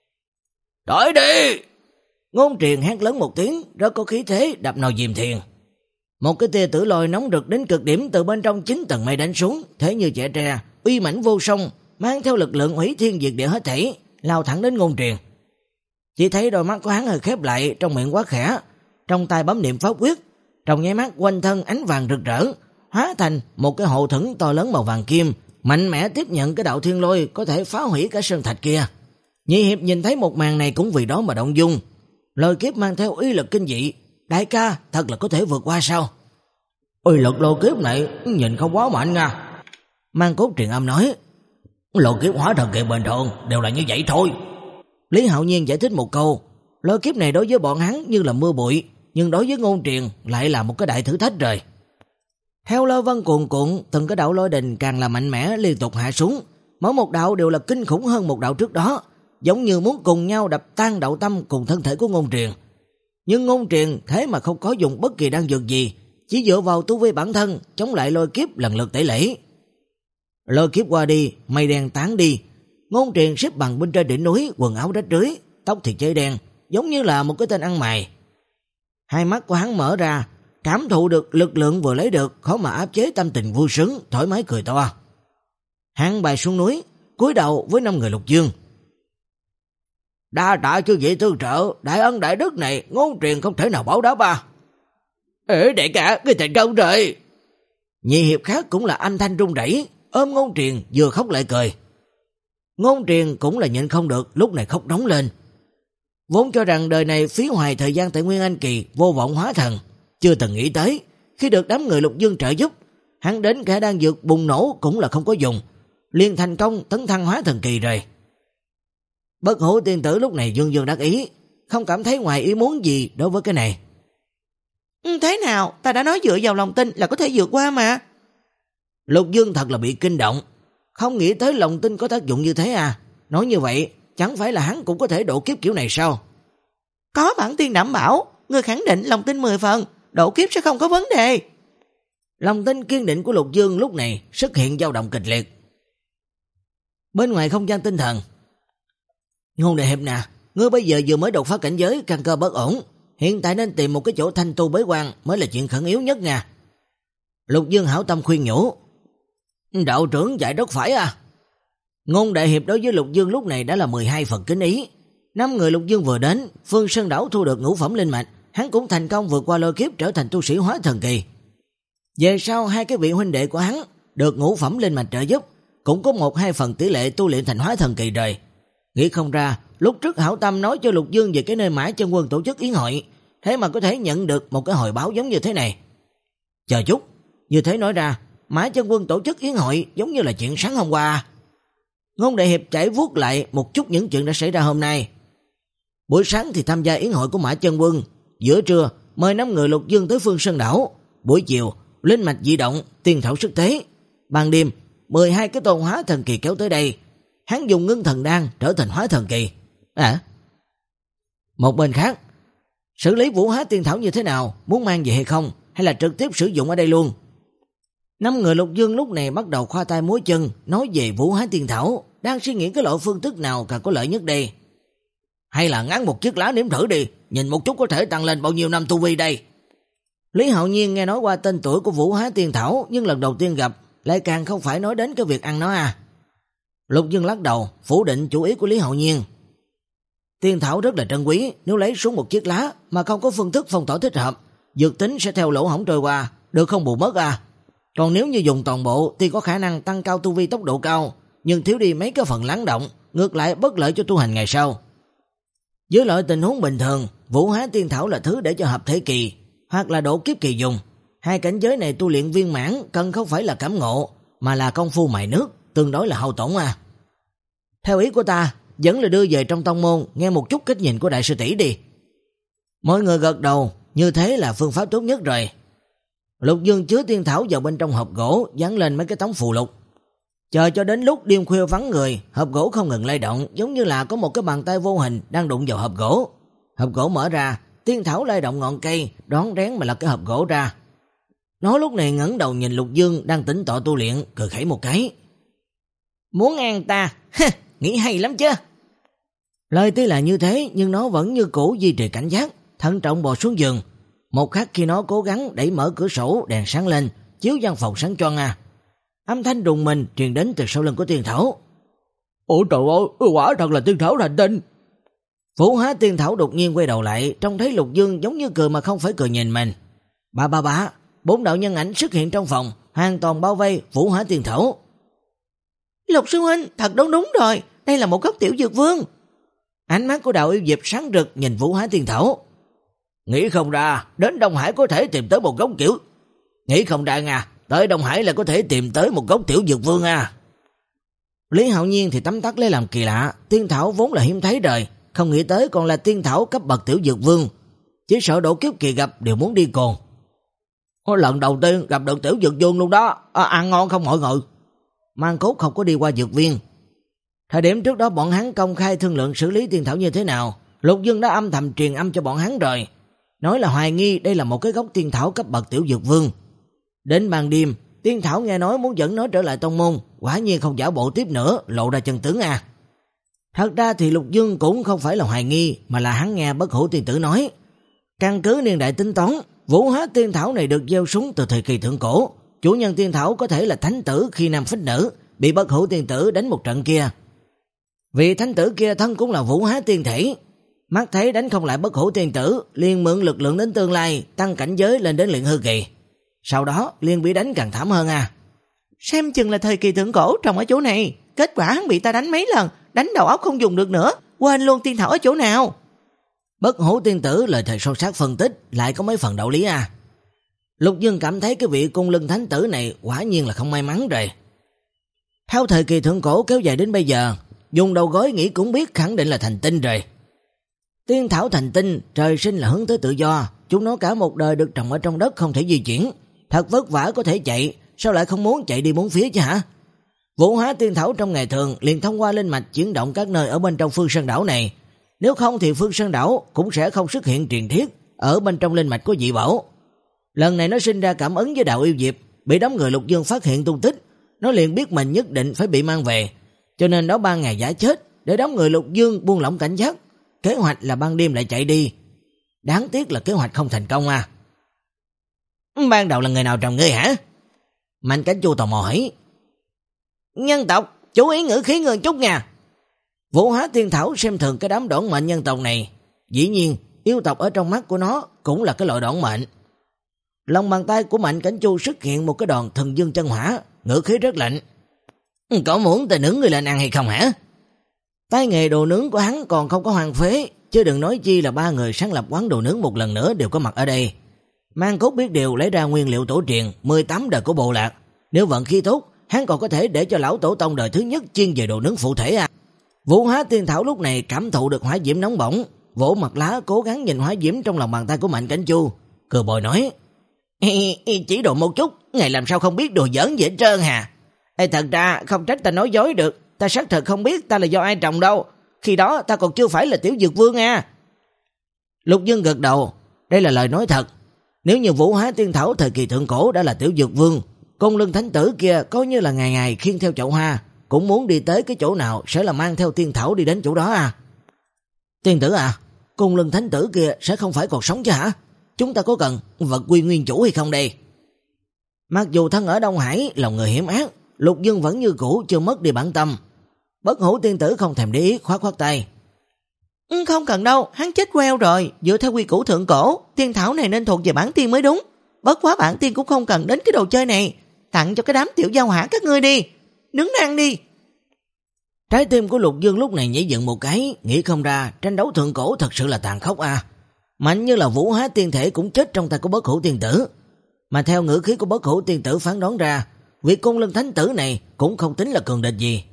Đợi đi! Ngôn Truyền hét lớn một tiếng, rất có khí thế đập nồi diềm thiền. Một cái tia tử lôi nóng rực đến cực điểm từ bên trong chín tầng mây đánh xuống, thế như trẻ tre, uy mãnh vô song, mang theo lực lượng hủy thiên diệt địa hết thảy, lao thẳng đến Ngôn Truyền. Chỉ thấy đôi mắt của hắn hơi khép lại, trong miệng quá khẽ, trong tay bấm niệm pháp quyết, trong nháy mắt quanh thân ánh vàng rực rỡ, hóa thành một cái hộ thuẫn to lớn màu vàng kim, mạnh mẽ tiếp nhận cái đạo thiên lôi có thể phá hủy cả sơn thạch kia. Nhị Hiệp nhìn thấy một màn này cũng vì đó mà động dung. Lôi kiếp mang theo uy lực kinh dị, đại ca thật là có thể vượt qua sao? Uy lực lôi kiếp này nhìn không quá mạnh nha. Mang Cốt truyền âm nói, lôi kiếp hóa thần kỳ bình thường đều là như vậy thôi. Lý Hạo Nhiên giải thích một câu, lôi kiếp này đối với bọn hắn như là mưa bụi, nhưng đối với Ngôn Truyền lại là một cái đại thử thách rồi. Theo lôi vân cuồn cuộn, từng cái đạo lôi đình càng là mạnh mẽ liên tục hạ xuống, mỗi một đạo đều là kinh khủng hơn một đạo trước đó, giống như muốn cùng nhau đập tan đạo tâm cùng thân thể của Ngôn Truyền. Nhưng Ngôn Truyền thế mà không có dùng bất kỳ đan dược gì, chỉ dựa vào tu vi bản thân chống lại lôi kiếp lần lượt tẩy lễ. Lôi kiếp qua đi, mây đen tán đi, Ngôn Truyền xếp bằng bên trên đỉnh núi, quần áo rách rưới, tóc thì cháy đen, giống như là một cái tên ăn mày. Hai mắt của hắn mở ra, cảm thụ được lực lượng vừa lấy được, khó mà áp chế tâm tình vui sướng, thoải mái cười to. Hắn bay xuống núi, cúi đầu với năm người Lục Dương. Đa tạ chư vị tương trợ, đại ân đại đức này Ngôn Truyền không thể nào báo đáp à. Ê đại ca, người thành công rồi. Nhị Hiệp khác cũng là anh thanh run rẩy, ôm Ngôn Truyền vừa khóc lại cười. Ngôn Truyền cũng là nhịn không được, lúc này khóc nóng lên. Vốn cho rằng đời này phí hoài thời gian tại Nguyên Anh Kỳ vô vọng hóa thần, chưa từng nghĩ tới khi được đám người Lục Dương trợ giúp, hắn đến cả đan dược bùng nổ cũng là không có dùng, liền thành công tấn thăng hóa thần kỳ rồi. Bất Hủ tiên tử lúc này dương dương đắc ý, không cảm thấy ngoài ý muốn gì đối với cái này. Thế nào, ta đã nói dựa vào lòng tin là có thể vượt qua mà. Lục Dương thật là bị kinh động, không nghĩ tới lòng tin có tác dụng như thế à. Nói như vậy, chẳng phải là hắn cũng có thể độ kiếp kiểu này sao? Có bản tiên đảm bảo, ngươi khẳng định lòng tin mười phần, độ kiếp sẽ không có vấn đề. Lòng tin kiên định của Lục Dương lúc này xuất hiện dao động kịch liệt. Bên ngoài không gian tinh thần, Ngôn Đại Hiệp nè, ngươi bây giờ vừa mới đột phá cảnh giới, căn cơ bất ổn, hiện tại nên tìm một cái chỗ thanh tu bế quan mới là chuyện khẩn yếu nhất nha. Lục Dương hảo tâm khuyên nhủ. Đạo trưởng dạy rất phải à. Ngôn Đại Hiệp đối với Lục Dương lúc này đã là mười hai phần kính ý. Năm người Lục Dương vừa đến, Phương Sơn Đảo thu được ngũ phẩm linh mạch, hắn cũng thành công vượt qua lôi kiếp trở thành tu sĩ hóa thần kỳ. Về sau hai cái vị huynh đệ của hắn được ngũ phẩm linh mạch trợ giúp, cũng có một hai phần tỷ lệ tu luyện thành hóa thần kỳ rồi. Nghĩ không ra, lúc trước hảo tâm nói cho Lục Dương về cái nơi Mã Chân Quân tổ chức yến hội, thế mà có thể nhận được một cái hồi báo giống như thế này. Chờ chút, như thế nói ra, Mã Chân Quân tổ chức yến hội giống như là chuyện sáng hôm qua. Ngôn Đại Hiệp chảy vuốt lại một chút những chuyện đã xảy ra hôm nay. Buổi sáng thì tham gia yến hội của Mã Chân Quân, giữa trưa mời năm người Lục Dương tới Phương Sơn Đảo, buổi chiều linh mạch dị động, tiên thảo sức thế, ban đêm mười hai cái tôn hóa thần kỳ kéo tới đây, hắn dùng ngưng thần đan trở thành hóa thần kỳ. À, một bên khác, xử lý vũ hóa tiên thảo như thế nào, muốn mang về hay không, hay là trực tiếp sử dụng ở đây luôn? Năm người Lục Dương lúc này bắt đầu khoa tay múa chân nói về vũ hóa tiên thảo, đang suy nghĩ cái loại phương thức nào càng có lợi nhất đây. Hay là ngắn một chiếc lá nếm thử đi, nhìn một chút có thể tăng lên bao nhiêu năm tu vi đây. Lý Hạo Nhiên nghe nói qua tên tuổi của vũ hóa tiên thảo, nhưng lần đầu tiên gặp lại càng không phải nói đến cái việc ăn nó à. Lục Dương lắc đầu phủ định chủ ý của Lý Hạo Nhiên. Tiên thảo rất là trân quý, nếu lấy xuống một chiếc lá mà không có phương thức phong tỏa thích hợp, dược tính sẽ theo lỗ hổng trôi qua, được không bù mất à. Còn nếu như dùng toàn bộ thì có khả năng tăng cao tu vi tốc độ cao, nhưng thiếu đi mấy cái phần lắng động, ngược lại bất lợi cho tu hành ngày sau. Dưới loại tình huống bình thường, vũ hóa tiên thảo là thứ để cho hợp thể kỳ hoặc là độ kiếp kỳ dùng. Hai cảnh giới này tu luyện viên mãn cần không phải là cảm ngộ, mà là công phu mài nước, tương đối là hao tổn à. Theo ý của ta, vẫn là đưa về trong tông môn, nghe một chút cách nhìn của đại sư tỷ đi. Mọi người gật đầu, như thế là phương pháp tốt nhất rồi. Lục Dương chứa tiên thảo vào bên trong hộp gỗ, dán lên mấy cái tấm phù lục. Chờ cho đến lúc đêm khuya vắng người, hộp gỗ không ngừng lay động, giống như là có một cái bàn tay vô hình đang đụng vào hộp gỗ. Hộp gỗ mở ra, tiên thảo lay động ngọn cây, đón rén mà lật cái hộp gỗ ra. Nó lúc này ngẩng đầu nhìn Lục Dương đang tĩnh tọa tu luyện, cười khẩy một cái. Muốn ăn ta, nghĩ hay lắm chứ. Lời tuy là như thế, nhưng nó vẫn như cũ duy trì cảnh giác, thận trọng bò xuống giường. Một khắc khi nó cố gắng đẩy mở cửa sổ, đèn sáng lên, chiếu gian phòng sáng choang à. Âm thanh đùng mình truyền đến từ sau lưng của tiên thảo. Ủa trời ơi, quả thật là tiên thảo thành tinh. Vũ hóa tiên thảo đột nhiên quay đầu lại, trông thấy Lục Dương giống như cười mà không phải cười nhìn mình. Ba ba ba, bốn đạo nhân ảnh xuất hiện trong phòng, hoàn toàn bao vây Vũ hóa tiên thảo. Lục sư huynh, thật đúng đúng rồi, đây là một gốc tiểu dược vương. Ánh mắt của đạo yêu diệp sáng rực nhìn Vũ hóa tiên thảo. Nghĩ không ra, đến Đông Hải có thể tìm tới một gốc kiểu. Nghĩ không ra à, tới Đông Hải là có thể tìm tới một gốc tiểu dược vương à. Lý Hạo Nhiên thì tấm tắc lấy làm kỳ lạ, tiên thảo vốn là hiếm thấy đời, không nghĩ tới còn là tiên thảo cấp bậc tiểu dược vương. Chỉ sợ độ kiếp kỳ gặp đều muốn đi cồn. Lần đầu tiên gặp được tiểu dược vương luôn đó, à, ăn ngon không mọi người. Mang Cốt không có đi qua dược viên. Thời điểm trước đó bọn hắn công khai thương lượng xử lý tiên thảo như thế nào, Lục Dương đã âm thầm truyền âm cho bọn hắn rồi, nói là hoài nghi đây là một cái gốc tiên thảo cấp bậc tiểu dược vương. Đến ban đêm, tiên thảo nghe nói muốn dẫn nó trở lại tông môn, quả nhiên không giả bộ tiếp nữa, lộ ra chân tướng à. Thật ra thì Lục Dương cũng không phải là hoài nghi, mà là hắn nghe Bất Hủ tiên tử nói. Căn cứ niên đại tính toán, vũ hóa tiên thảo này được gieo súng từ thời kỳ thượng cổ, chủ nhân tiên thảo có thể là thánh tử khi nam phích nữ, bị Bất Hủ tiên tử đánh một trận kia. Vì thánh tử kia thân cũng là vũ hóa tiên thể, mắt thấy đánh không lại Bất Hủ tiên tử, liền mượn lực lượng đến tương lai, tăng cảnh giới lên đến luyện hư kỳ. Sau đó liền bị đánh càng thảm hơn à. Xem chừng là thời kỳ thượng cổ trồng ở chỗ này, kết quả hắn bị ta đánh mấy lần, đánh đầu óc không dùng được nữa, quên luôn tiên thảo ở chỗ nào. Bất Hủ tiên tử lời thề sâu sắc phân tích, lại có mấy phần đạo lý à. Lục Dương cảm thấy cái vị cung lưng thánh tử này quả nhiên là không may mắn rồi. Theo thời kỳ thượng cổ kéo dài đến bây giờ, dùng đầu gối nghĩ cũng biết khẳng định là thành tinh rồi. Tiên thảo thành tinh, trời sinh là hướng tới tự do, chúng nó cả một đời được trồng ở trong đất không thể di chuyển, thật vất vả có thể chạy, sao lại không muốn chạy đi bốn phía chứ hả? Vũ Hóa Tiên Thảo trong ngày thường liền thông qua linh mạch chuyển động các nơi ở bên trong Phương Sơn đảo này. Nếu không thì Phương Sơn đảo cũng sẽ không xuất hiện truyền thuyết ở bên trong linh mạch của dị bảo. Lần này nó sinh ra cảm ứng với đạo yêu diệp, bị đám người Lục Dương phát hiện tung tích, nó liền biết mình nhất định phải bị mang về, cho nên đó ban ngày giả chết để đám người Lục Dương buông lỏng cảnh giác, kế hoạch là ban đêm lại chạy đi. Đáng tiếc là kế hoạch không thành công à. Ban đầu là người nào trồng ngươi hả? Mạnh Cảnh Chu tò mò hỏi. Nhân tộc, chú ý ngữ khí người chút nha. Vũ Hóa Tiên Thảo xem thường cái đám đoản mệnh nhân tộc này. Dĩ nhiên, yêu tộc ở trong mắt của nó cũng là cái loại đoản mệnh. Lòng bàn tay của Mạnh Cảnh Chu xuất hiện một cái đòn thần dương chân hỏa, ngữ khí rất lạnh. Có muốn ta nướng người lên ăn hay không hả? Tay nghề đồ nướng của hắn còn không có hoang phế, chứ đừng nói chi là ba người sáng lập quán đồ nướng một lần nữa đều có mặt ở đây. Mang Cốt biết điều lấy ra nguyên liệu tổ truyền mười tám đời của bộ lạc. Nếu vận khí tốt, hắn còn có thể để cho lão tổ tông đời thứ nhất chuyên về đồ nướng phụ thể à. Vũ Hóa Tiên Thảo lúc này cảm thụ được hỏa diễm nóng bỏng, vỗ mặt lá cố gắng nhìn hỏa diễm trong lòng bàn tay của Mạnh Cảnh Chu, cười bồi nói. Chỉ đồ một chút, ngài làm sao không biết đồ giỡn vậy trơn hà. Ê, thật ra không trách ta nói dối được, ta xác thật không biết ta là do ai trồng đâu, khi đó ta còn chưa phải là tiểu dược vương à. Lục Dương gật đầu, đây là lời nói thật. Nếu như Vũ Hóa Tiên Thảo thời kỳ thượng cổ đã là tiểu dược vương, Côn Lưng Thánh Tử kia coi như là ngày ngày khiêng theo chậu hoa, cũng muốn đi tới cái chỗ nào sẽ là mang theo tiên thảo đi đến chỗ đó à. Tiên tử à, Côn Lưng Thánh Tử kia sẽ không phải còn sống chứ hả? Chúng ta có cần vật quy nguyên chủ hay không đây? Mặc dù thân ở Đông Hải, lòng người hiểm ác, Lục Dương vẫn như cũ chưa mất đi bản tâm. Bất Hủ Tiên Tử không thèm để ý, khoát khoát tay. Ừ, không cần đâu, hắn chết queo rồi, dựa theo quy củ thượng cổ, tiên thảo này nên thuộc về bản tiên mới đúng. Bất quá bản tiên cũng không cần đến cái đồ chơi này, tặng cho cái đám tiểu giao hỏa các ngươi đi, nướng ăn đi. Trái tim của Lục Dương lúc này nhảy dựng một cái, nghĩ không ra tranh đấu thượng cổ thật sự là tàn khốc à. Mạnh như là Vũ Hóa Tiên Thể cũng chết trong tay của Bất Hủ Tiên Tử. Mà theo ngữ khí của Bất Hủ Tiên Tử phán đoán ra, vị Côn Lưng Thánh Tử này cũng không tính là cường địch gì.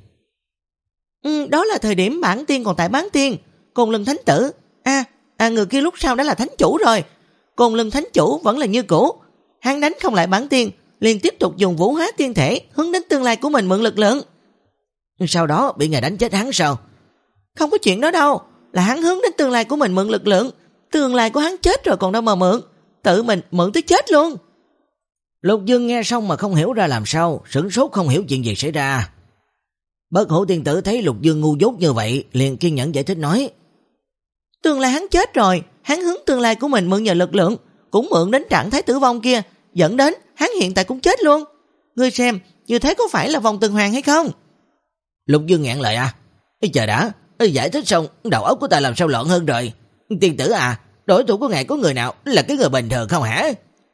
Ừ, đó là thời điểm bản tiên còn tại bán tiên. Côn Lưng Thánh Tử, à, à người kia lúc sau đã là thánh chủ rồi. Côn Lưng Thánh Chủ vẫn là như cũ. Hắn đánh không lại bản tiên, liền tiếp tục dùng Vũ Hóa Tiên Thể hướng đến tương lai của mình mượn lực lượng. Sau đó bị ngài đánh chết hắn sao? Không có chuyện đó đâu, là hắn hướng đến tương lai của mình mượn lực lượng. Tương lai của hắn chết rồi còn đâu mà mượn, tự mình mượn tới chết luôn. Lục Dương nghe xong mà không hiểu ra làm sao, sửng sốt không hiểu chuyện gì xảy ra. Bất Hủ Tiên Tử thấy Lục Dương ngu dốt như vậy, liền kiên nhẫn giải thích nói. Tương lai hắn chết rồi, hắn hướng tương lai của mình mượn nhờ lực lượng, cũng mượn đến trạng thái tử vong kia, dẫn đến hắn hiện tại cũng chết luôn. Ngươi xem, như thế có phải là vòng tuần hoàn hay không? Lục Dương ngẹn lời à? Ê chờ đã, Ê, giải thích xong, đầu óc của ta làm sao loạn hơn rồi. Tiên tử à, đối thủ của ngài có người nào là cái người bình thường không hả?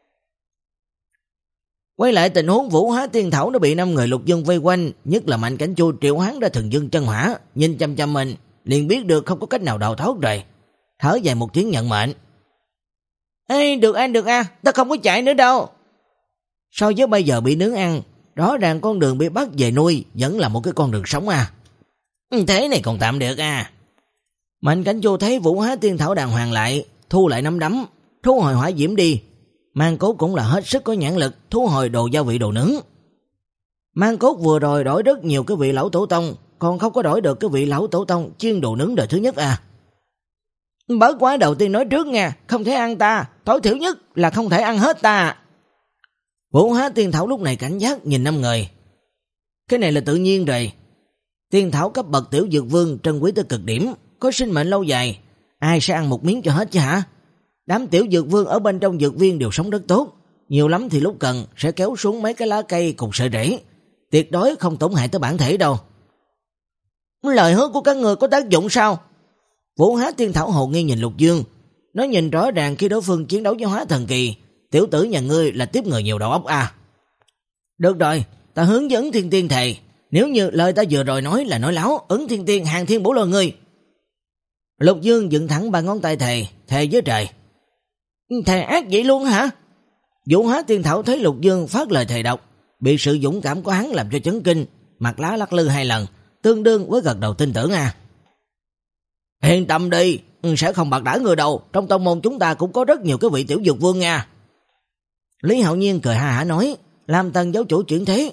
Quay lại tình huống Vũ Hóa Tiên Thảo nó bị năm người Lục Dương vây quanh, nhất là Mạnh Cảnh Chu triệu hoán ra thần dương chân hỏa, nhìn chăm chăm mình, liền biết được không có cách nào đào thoát rồi. Thở dài một tiếng nhận mệnh. Ê, được anh được à, ta không có chạy nữa đâu. So với bây giờ bị nướng ăn, rõ ràng con đường bị bắt về nuôi vẫn là một cái con đường sống à. Thế này còn tạm được à. Mạnh Cảnh Chu thấy Vũ Hóa Tiên Thảo đàng hoàng lại, thu lại nắm đấm, thu hồi hỏa diễm đi. Mang Cốt cũng là hết sức có nhãn lực, thu hồi đồ gia vị đồ nướng. Mang Cốt vừa rồi đổi rất nhiều cái vị lão tổ tông, còn không có đổi được cái vị lão tổ tông chiên đồ nướng đời thứ nhất à. Bớt quá đầu tiên nói trước nha, không thể ăn ta, tối thiểu nhất là không thể ăn hết ta. Vũ Hóa Tiên Thảo lúc này cảnh giác nhìn năm người. Cái này là tự nhiên rồi. Tiên Thảo cấp bậc tiểu dược vương trân quý tới cực điểm, có sinh mệnh lâu dài, ai sẽ ăn một miếng cho hết chứ hả? Đám tiểu dược vương ở bên trong dược viên đều sống rất tốt, nhiều lắm thì lúc cần sẽ kéo xuống mấy cái lá cây cùng sợi rễ, tuyệt đối không tổn hại tới bản thể đâu. Lời hứa của các người có tác dụng sao? Vũ Hóa Tiên Thảo hồ nghi nhìn Lục Dương, nó nhìn rõ ràng khi đối phương chiến đấu với hóa thần kỳ, tiểu tử nhà ngươi là tiếp người nhiều đầu óc à. Được rồi, ta hướng dẫn Thiên Tiên thề, nếu như lời ta vừa rồi nói là nói láo, ứng Thiên Tiên hàng thiên bổ lôi ngươi. Lục Dương dựng thẳng ba ngón tay thề, thề với trời. Thề ác vậy luôn hả? Vũ Hóa Tiên Thảo thấy Lục Dương phát lời thề độc, bị sự dũng cảm của hắn làm cho chấn kinh, mặt lá lắc lư hai lần, tương đương với gật đầu tin tưởng à. Yên tâm đi, sẽ không bạc đãi người đâu, trong tông môn chúng ta cũng có rất nhiều cái vị tiểu dược vương nha. Lý Hạo Nhiên cười ha hả nói, làm Tần giáo chủ chuyển thế,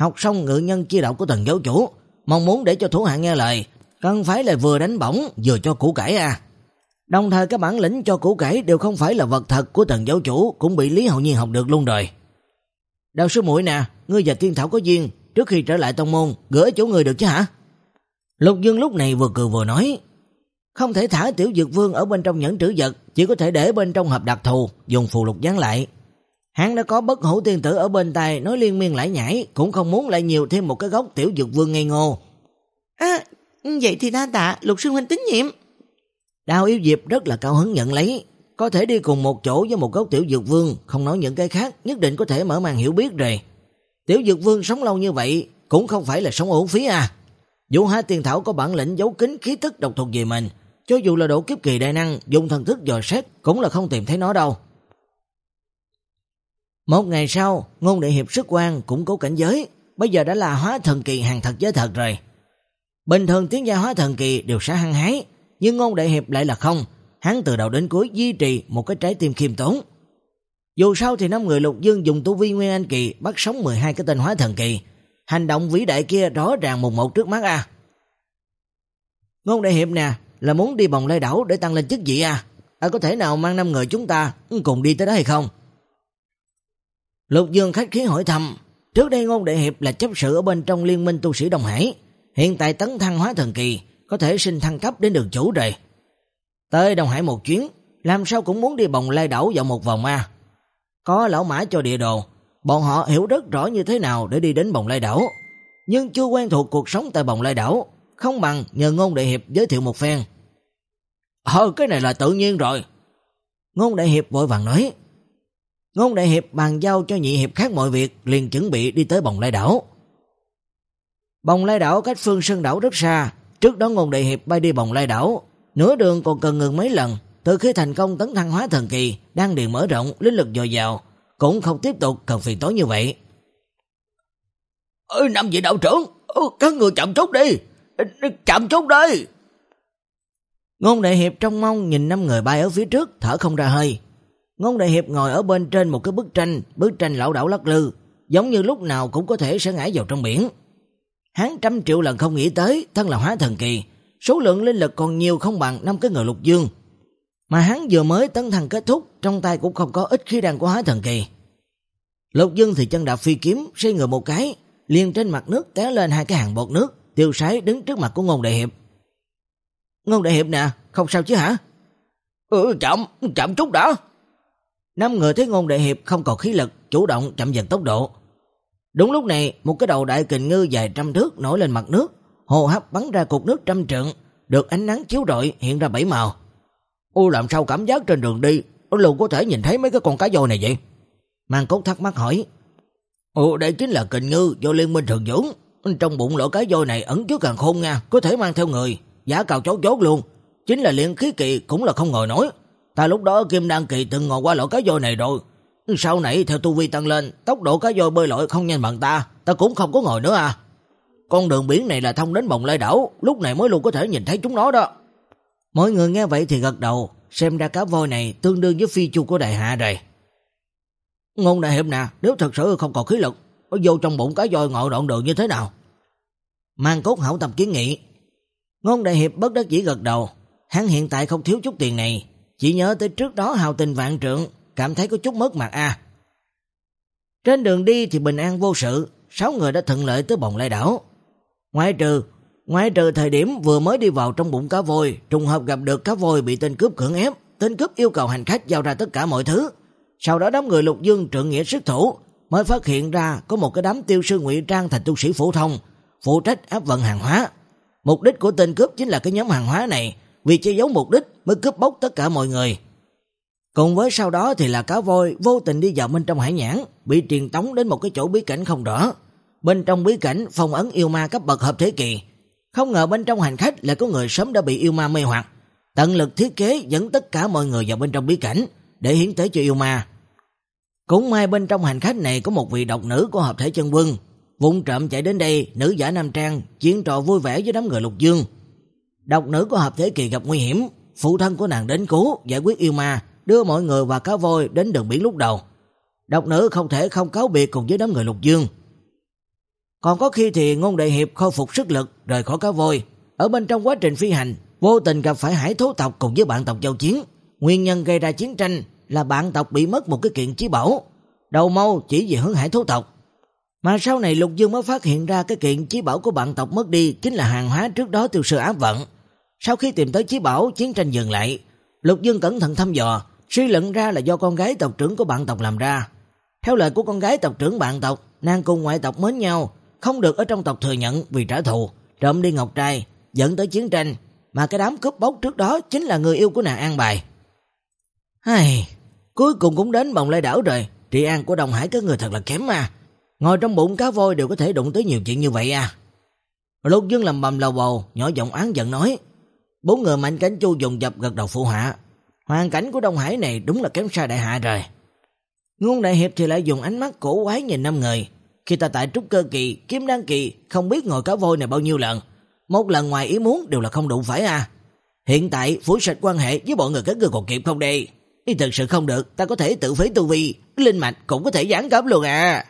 học xong ngự nhân chi đạo của Tần giáo chủ, mong muốn để cho thủ hạ nghe lời, cần phải là vừa đánh bổng vừa cho củ cải à. Đồng thời các bản lĩnh cho củ cải đều không phải là vật thật của Tần giáo chủ, cũng bị Lý Hậu Nhiên học được luôn rồi. Đạo sư muội nè, ngươi và Tiên Thảo có duyên, trước khi trở lại tông môn, gửi chỗ người được chứ hả? Lục Dương lúc này vừa cười vừa nói, không thể thả Tiểu Dược Vương ở bên trong nhẫn trữ vật, chỉ có thể để bên trong hộp đặc thù, dùng phù lục dán lại. Hắn đã có Bất Hủ tiên tử ở bên tai nói liên miên lải nhải, cũng không muốn lại nhiều thêm một cái góc Tiểu Dược Vương ngây ngô. À, vậy thì đa tạ Lục sư huynh tín nhiệm. Đào Yêu Diệp rất là cao hứng nhận lấy, có thể đi cùng một chỗ với một gốc Tiểu Dược Vương, không nói những cái khác, nhất định có thể mở màn hiểu biết rồi. Tiểu Dược Vương sống lâu như vậy, cũng không phải là sống uổng phí à. Vũ Hóa Tiên Thảo có bản lĩnh giấu kín khí tức độc thuộc về mình, cho dù là độ kiếp kỳ đại năng, dùng thần thức dò xét cũng là không tìm thấy nó đâu. Một ngày sau, Ngôn Đại Hiệp xuất quan củng cố cảnh giới, bây giờ đã là hóa thần kỳ hàng thật giới thật rồi. Bình thường tiến gia hóa thần kỳ đều sẽ hăng hái, nhưng Ngôn Đại Hiệp lại là không, hắn từ đầu đến cuối duy trì một cái trái tim khiêm tốn. Dù sao thì năm người Lục Dương dùng tu vi Nguyên Anh kỳ bắt sống mười hai cái tên hóa thần kỳ, hành động vĩ đại kia rõ ràng một một trước mắt à. Ngôn Đại Hiệp nè, là muốn đi Bồng Lai đảo để tăng lên chức vị à? À, có thể nào mang năm người chúng ta cùng đi tới đó hay không? Lục Dương khách khí hỏi thăm, trước đây Ngôn Đại Hiệp là chấp sự ở bên trong liên minh tu sĩ Đông Hải, hiện tại tấn thăng hóa thần kỳ, có thể xin thăng cấp đến đường chủ rồi. Tới Đông Hải một chuyến, làm sao cũng muốn đi Bồng Lai đảo dạo một vòng à. Có lão mã cho địa đồ, bọn họ hiểu rất rõ như thế nào để đi đến Bồng Lai đảo, nhưng chưa quen thuộc cuộc sống tại Bồng Lai đảo, không bằng nhờ Ngôn Đại Hiệp giới thiệu một phen. Ờ, cái này là tự nhiên rồi. Ngôn Đại Hiệp vội vàng nói. Ngôn Đại Hiệp bàn giao cho nhị hiệp khác mọi việc, liền chuẩn bị đi tới Bồng Lai đảo. Bồng Lai đảo cách Phương Sơn đảo rất xa, trước đó Ngôn Đại Hiệp bay đi Bồng Lai đảo, nửa đường còn cần ngừng mấy lần, từ khi thành công tấn thăng hóa thần kỳ, đang điền mở rộng, linh lực dồi dào, cũng không tiếp tục cần phiền toái như vậy. Ê, năm vị đạo trưởng, các người chậm chút đi, chậm chút đi. Ngôn Đại Hiệp trong mong nhìn năm người bay ở phía trước, thở không ra hơi. Ngôn Đại Hiệp ngồi ở bên trên một cái bức tranh, bức tranh lảo đảo lắc lư, giống như lúc nào cũng có thể sẽ ngã vào trong biển. Hắn trăm triệu lần không nghĩ tới, thân là hóa thần kỳ, số lượng linh lực còn nhiều không bằng năm cái người Lục Dương. Mà hắn vừa mới tấn thăng kết thúc, trong tay cũng không có ít khí đan của hóa thần kỳ. Lục Dương thì chân đạp phi kiếm, xoay người một cái, liền trên mặt nước té lên hai cái hàng bọt nước, tiêu sái đứng trước mặt của Ngôn Đại Hiệp. Ngôn Đại Hiệp nè, không sao chứ hả? Ừ, chậm, chậm chút đã. Năm người thấy Ngôn Đại Hiệp không còn khí lực, chủ động chậm dần tốc độ. Đúng lúc này, một cái đầu đại kình ngư dài trăm thước nổi lên mặt nước, hô hấp bắn ra cột nước trăm trượng, được ánh nắng chiếu rọi hiện ra bảy màu. Ô, làm sao cảm giác trên đường đi luôn có thể nhìn thấy mấy cái con cá voi này vậy? Mang Cốt thắc mắc hỏi. Ồ, đây chính là kình ngư do liên minh thường dưỡng, trong bụng lỗ cá voi này ẩn chứa càn khôn nha, có thể mang theo người, giá cao chót chót luôn, chính là luyện khí kỳ cũng là không ngồi nổi. Ta lúc đó Kim Đan kỳ từng ngồi qua lỗ cá voi này rồi, sau này theo tu vi tăng lên, tốc độ cá voi bơi lội không nhanh bằng ta, ta cũng không có ngồi nữa à. Con đường biển này là thông đến Bồng Lai đảo, lúc này mới luôn có thể nhìn thấy chúng nó đó. Mọi người nghe vậy thì gật đầu, xem ra cá voi này tương đương với phi chu của đại hạ rồi. Ngôn Đại Hiệp nè, nếu thật sự không còn khí lực, vô trong bụng cá voi ngồi đoạn đường như thế nào? Mang Cốt hảo tâm kiến nghị. Ngôn Đại Hiệp bất đắc dĩ gật đầu, hắn hiện tại không thiếu chút tiền này, chỉ nhớ tới trước đó hào tình vạn trượng, cảm thấy có chút mất mặt a. À. Trên đường đi thì bình an vô sự, sáu người đã thuận lợi tới Bồng Lai đảo. Ngoại trừ Ngoại trừ thời điểm vừa mới đi vào trong bụng cá voi, trùng hợp gặp được cá voi bị tên cướp cưỡng ép, tên cướp yêu cầu hành khách giao ra tất cả mọi thứ. Sau đó đám người Lục Dương trượng nghĩa sức thủ, mới phát hiện ra có một cái đám tiêu sư ngụy trang thành tu sĩ phổ thông, phụ trách áp vận hàng hóa. Mục đích của tên cướp chính là cái nhóm hàng hóa này, vì che giấu mục đích mới cướp bóc tất cả mọi người. Cùng với sau đó thì là cá voi vô tình đi vào bên trong hải nhãn, bị truyền tống đến một cái chỗ bí cảnh không rõ. Bên trong bí cảnh phong ấn yêu ma cấp bậc hợp thế kỳ. Không ngờ bên trong hành khách lại có người sớm đã bị yêu ma mê hoặc, tận lực thiết kế dẫn tất cả mọi người vào bên trong bí cảnh để hiến tế cho yêu ma. Cũng may bên trong hành khách này có một vị độc nữ của hợp thể chân quân, vụng trộm chạy đến đây, nữ giả nam trang, chiến trò vui vẻ với đám người Lục Dương. Độc nữ của hợp thể kỳ gặp nguy hiểm, phụ thân của nàng đến cứu, giải quyết yêu ma, đưa mọi người và cá voi đến đường biển lúc đầu. Độc nữ không thể không cáo biệt cùng với đám người Lục Dương. Còn có khi thì Ngôn Đại Hiệp khôi phục sức lực rời khỏi Cá Voi. Ở bên trong quá trình phi hành, vô tình gặp phải hải thú tộc cùng với bạn tộc giao chiến. Nguyên nhân gây ra chiến tranh là bạn tộc bị mất một cái kiện chí bảo, đầu mâu chỉ về hướng hải thú tộc. Mà sau này Lục Dương mới phát hiện ra cái kiện chí bảo của bạn tộc mất đi chính là hàng hóa trước đó Tiêu Sư áp vận. Sau khi tìm tới chí bảo, chiến tranh dừng lại. Lục Dương cẩn thận thăm dò, suy luận ra là do con gái tộc trưởng của bạn tộc làm ra. Theo lời của con gái tộc trưởng bạn tộc, nàng cùng ngoại tộc mến nhau, không được ở trong tộc thừa nhận vì trả thù, trộm đi ngọc trai, dẫn tới chiến tranh, mà cái đám cướp bóc trước đó chính là người yêu của nàng an bài. Ai, cuối cùng cũng đến Bồng Lai đảo rồi, trị an của Đông Hải các người thật là kém mà. Ngồi trong bụng cá voi đều có thể đụng tới nhiều chuyện như vậy à. Lục Dương lầm bầm lầu bầu, nhỏ giọng oán giận nói. Bốn người Mạnh Cảnh Chu dùng dập gật đầu phụ họa. Hoàn cảnh của Đông Hải này đúng là kém xa đại hạ rồi. Ngôn Đại Hiệp thì lại dùng ánh mắt cổ quái nhìn năm người. Khi ta tại trúc cơ kỳ, kiếm đan kỳ, không biết ngồi cá voi này bao nhiêu lần. Một lần ngoài ý muốn đều là không đủ phải à. Hiện tại phủi sạch quan hệ với bọn người các ngươi còn kịp không đây? Ý thật sự không được, ta có thể tự phế tu vi, linh mạch cũng có thể giáng cấp luôn à.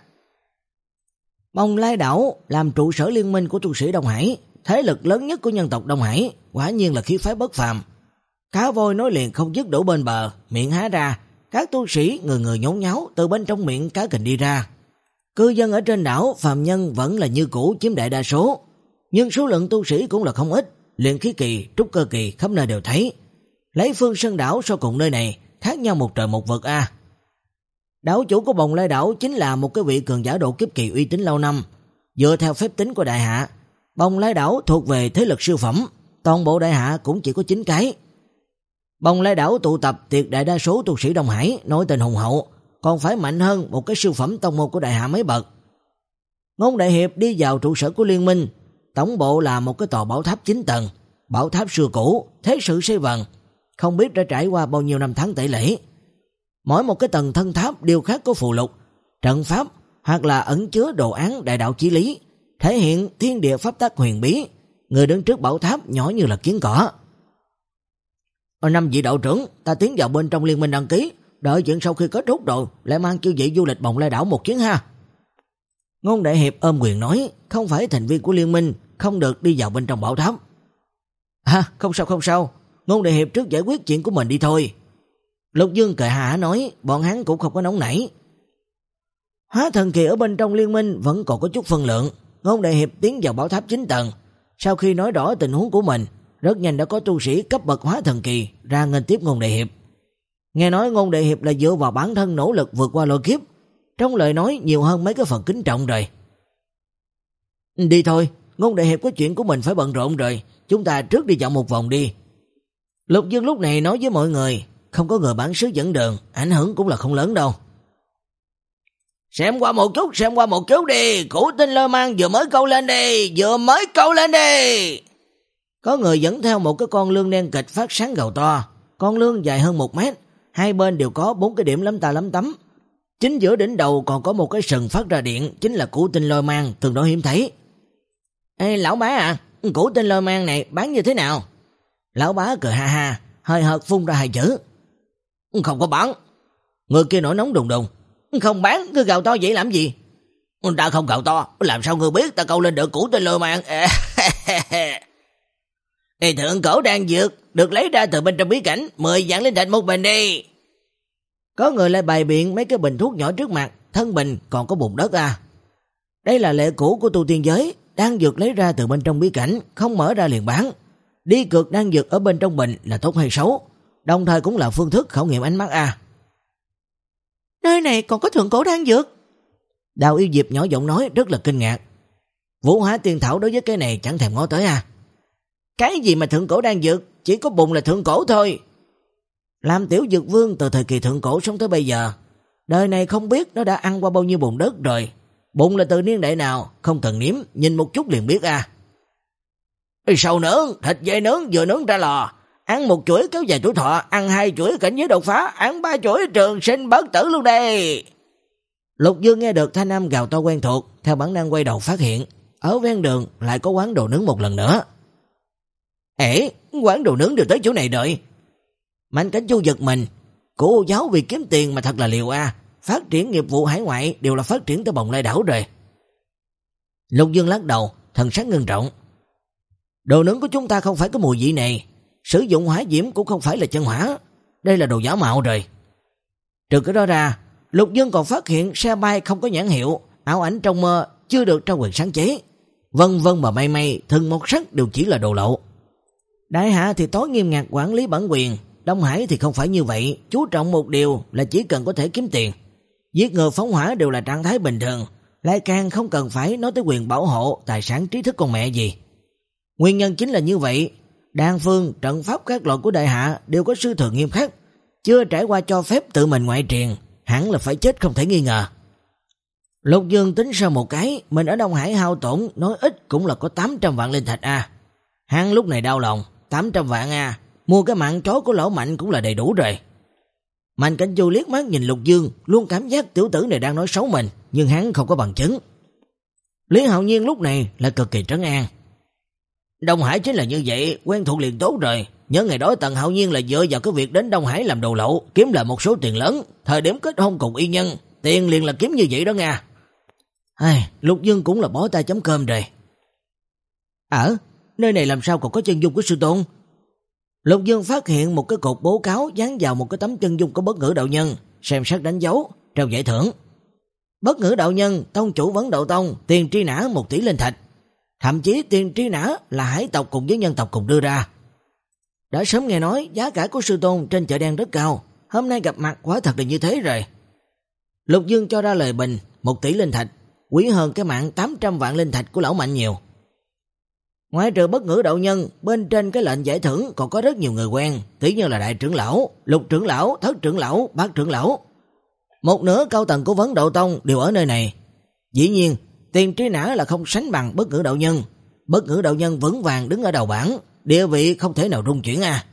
Bồng Lai đảo làm trụ sở liên minh của tu sĩ Đông Hải, thế lực lớn nhất của nhân tộc Đông Hải, quả nhiên là khí phái bất phàm. Cá voi nói liền không dứt đổ bên bờ, miệng há ra, các tu sĩ người người nhốn nháo từ bên trong miệng cá kình đi ra. Cư dân ở trên đảo phàm nhân vẫn là như cũ chiếm đại đa số, nhưng số lượng tu sĩ cũng là không ít, luyện khí kỳ, trúc cơ kỳ khắp nơi đều thấy. Lấy Phương Sơn đảo so cùng nơi này khác nhau một trời một vực a. À. Đảo chủ của Bồng Lai đảo chính là một cái vị cường giả độ kiếp kỳ uy tín lâu năm. Dựa theo phép tính của đại hạ, Bồng Lai đảo thuộc về thế lực siêu phẩm, toàn bộ đại hạ cũng chỉ có chín cái. Bồng Lai đảo tụ tập tuyệt đại đa số tu sĩ Đông Hải, nội tình hùng hậu, còn phải mạnh hơn một cái siêu phẩm tông môn của đại hạ mấy bậc. Ngôn Đại Hiệp đi vào trụ sở của liên minh, tổng bộ là một cái tòa bảo tháp chín tầng, bảo tháp xưa cũ, thế sự xây vần, không biết đã trải qua bao nhiêu năm tháng tẩy lễ. Mỗi một cái tầng thân tháp đều khác có phù lục, trận pháp hoặc là ẩn chứa đồ án đại đạo chí lý, thể hiện thiên địa pháp tắc huyền bí. Người đứng trước bảo tháp nhỏ như là kiến cỏ. Ở năm vị đạo trưởng, ta tiến vào bên trong liên minh đăng ký, đợi chuyện sau khi kết thúc rồi lại mang chư vị du lịch Bồng Lai đảo một chuyến ha. Ngôn Đại Hiệp ôm quyền nói, không phải thành viên của liên minh không được đi vào bên trong bảo tháp. À, không sao không sao, Ngôn Đại Hiệp trước giải quyết chuyện của mình đi thôi. Lục Dương cười hà nói, bọn hắn cũng không có nóng nảy. Hóa thần kỳ ở bên trong liên minh vẫn còn có chút phân lượng. Ngôn Đại Hiệp tiến vào bảo tháp chín tầng, sau khi nói rõ tình huống của mình, rất nhanh đã có tu sĩ cấp bậc hóa thần kỳ ra nghênh tiếp Ngôn Đại Hiệp. Nghe nói Ngôn Đại Hiệp là dựa vào bản thân nỗ lực vượt qua lôi kiếp, trong lời nói nhiều hơn mấy cái phần kính trọng rồi. Đi thôi, Ngôn Đại Hiệp có chuyện của mình phải bận rộn rồi, chúng ta trước đi dạo một vòng đi. Lục Dương lúc này nói với mọi người, không có người bản xứ dẫn đường, ảnh hưởng cũng là không lớn đâu. Xem qua một chút, xem qua một chút đi, Cửu Tinh Lôi Mang vừa mới câu lên đi, vừa mới câu lên đi. Có người dẫn theo một cái con lươn đen kịch phát sáng gào to, con lươn dài hơn một mét, hai bên đều có bốn cái điểm lấm ta lấm tấm. Chính giữa đỉnh đầu còn có một cái sừng phát ra điện, chính là Cửu Tinh Lôi Mang, tương đối hiếm thấy. Ê lão bá à, Cửu Tinh Lôi Mang này bán như thế nào? Lão bá cười ha ha, hơi hợt phun ra hai chữ. Không có bán. Người kia nổi nóng đùng đùng. Không bán, cứ gào to vậy làm gì? Ta không gào to, làm sao ngươi biết ta câu lên được Cửu Tinh Lôi Mang? Ê, thượng cổ đang dược, được lấy ra từ bên trong bí cảnh, mười vạn linh thạch một bình đi. Có người lại bày biện mấy cái bình thuốc nhỏ trước mặt, thân bình còn có bùn đất à. Đây là lệ cũ của tu tiên giới, đang dược lấy ra từ bên trong bí cảnh, không mở ra liền bán. Đi cược đang dược ở bên trong bình là tốt hay xấu, đồng thời cũng là phương thức khảo nghiệm ánh mắt à. Nơi này còn có thượng cổ đan dược. Đào Yêu Diệp nhỏ giọng nói rất là kinh ngạc. Vũ Hóa Tiên Thảo đối với cái này chẳng thèm ngó tới à. Cái gì mà thượng cổ đan dược, chỉ có bùn là thượng cổ thôi. Làm tiểu dược vương từ thời kỳ thượng cổ sống tới bây giờ, đời này không biết nó đã ăn qua bao nhiêu bùn đất rồi. Bùn là từ niên đại nào, không cần nếm, nhìn một chút liền biết à. Sầu nướng, thịt dê nướng vừa nướng ra lò, ăn một chuỗi kéo dài tuổi thọ, ăn hai chuỗi cảnh giới đột phá, ăn ba chuỗi trường sinh bất tử luôn đây. Lục Dương nghe được thanh âm gào to quen thuộc, theo bản năng quay đầu phát hiện, ở ven đường lại có quán đồ nướng một lần nữa. Ê, quán đồ nướng đều tới chỗ này đợi. Mạnh Cảnh Chu giật mình, cô giáo vì kiếm tiền mà thật là liều a, phát triển nghiệp vụ hải ngoại đều là phát triển tới Bồng Lai đảo rồi. Lục Dương lắc đầu, thần sắc ngưng trọng. Đồ nướng của chúng ta không phải có mùi vị này, sử dụng hỏa diễm cũng không phải là chân hỏa, đây là đồ giả mạo rồi. Trừ cái đó ra, Lục Dương còn phát hiện xe bay không có nhãn hiệu, ảo ảnh trong mơ chưa được trao quyền sáng chế, vân vân mà may may, thường một sắc đều chỉ là đồ lậu. Đại hạ thì tối nghiêm ngặt quản lý bản quyền, Đông Hải thì không phải như vậy, chú trọng một điều là chỉ cần có thể kiếm tiền. Giết người phóng hỏa đều là trạng thái bình thường, lại càng không cần phải nói tới quyền bảo hộ tài sản trí thức con mẹ gì. Nguyên nhân chính là như vậy, đan phương, trận pháp các loại của đại hạ đều có sư thừa nghiêm khắc, chưa trải qua cho phép tự mình ngoại truyền, hẳn là phải chết không thể nghi ngờ. Lục Dương tính sơ một cái, mình ở Đông Hải hao tổn nói ít cũng là có tám trăm vạn linh thạch a. À. Hắn lúc này đau lòng, tám trăm vạn a, à, mua cái mạng chó của lão Mạnh cũng là đầy đủ rồi. Mạnh Cảnh Chu liếc mắt nhìn Lục Dương, luôn cảm giác tiểu tử này đang nói xấu mình, nhưng hắn không có bằng chứng. Lý Hạo Nhiên lúc này là cực kỳ trấn an. Đông Hải chính là như vậy, quen thuộc liền tốt rồi. Nhớ ngày đó Tần Hạo Nhiên là dựa vào cái việc đến Đông Hải làm đồ lậu, kiếm lại một số tiền lớn, thời điểm kết hôn cùng y nhân, tiền liền là kiếm như vậy đó nha. Ai, Lục Dương cũng là bó tay chấm cơm rồi. Ở, nơi này làm sao còn có chân dung của sư tôn? Lục Dương phát hiện một cái cột bố cáo dán vào một cái tấm chân dung của Bất Ngữ đạo nhân, xem xét đánh dấu, trao giải thưởng. Bất Ngữ đạo nhân, tông chủ Vấn Đạo Tông, tiền truy nã một tỷ linh thạch. Thậm chí tiền truy nã là hải tộc cùng với nhân tộc cùng đưa ra. Đã sớm nghe nói giá cả của sư tôn trên chợ đen rất cao, hôm nay gặp mặt quả thật là như thế rồi. Lục Dương cho ra lời bình, một tỷ linh thạch, quý hơn cái mạng tám trăm vạn linh thạch của lão Mạnh nhiều. Ngoài trừ Bất Ngữ đạo nhân, bên trên cái lệnh giải thưởng còn có rất nhiều người quen, tỷ như là đại trưởng lão, lục trưởng lão, thất trưởng lão, bát trưởng lão. Một nửa cao tầng của Vấn Đạo Tông đều ở nơi này. Dĩ nhiên, tiền truy nã là không sánh bằng Bất Ngữ đạo nhân. Bất Ngữ đạo nhân vững vàng đứng ở đầu bảng, địa vị không thể nào rung chuyển à.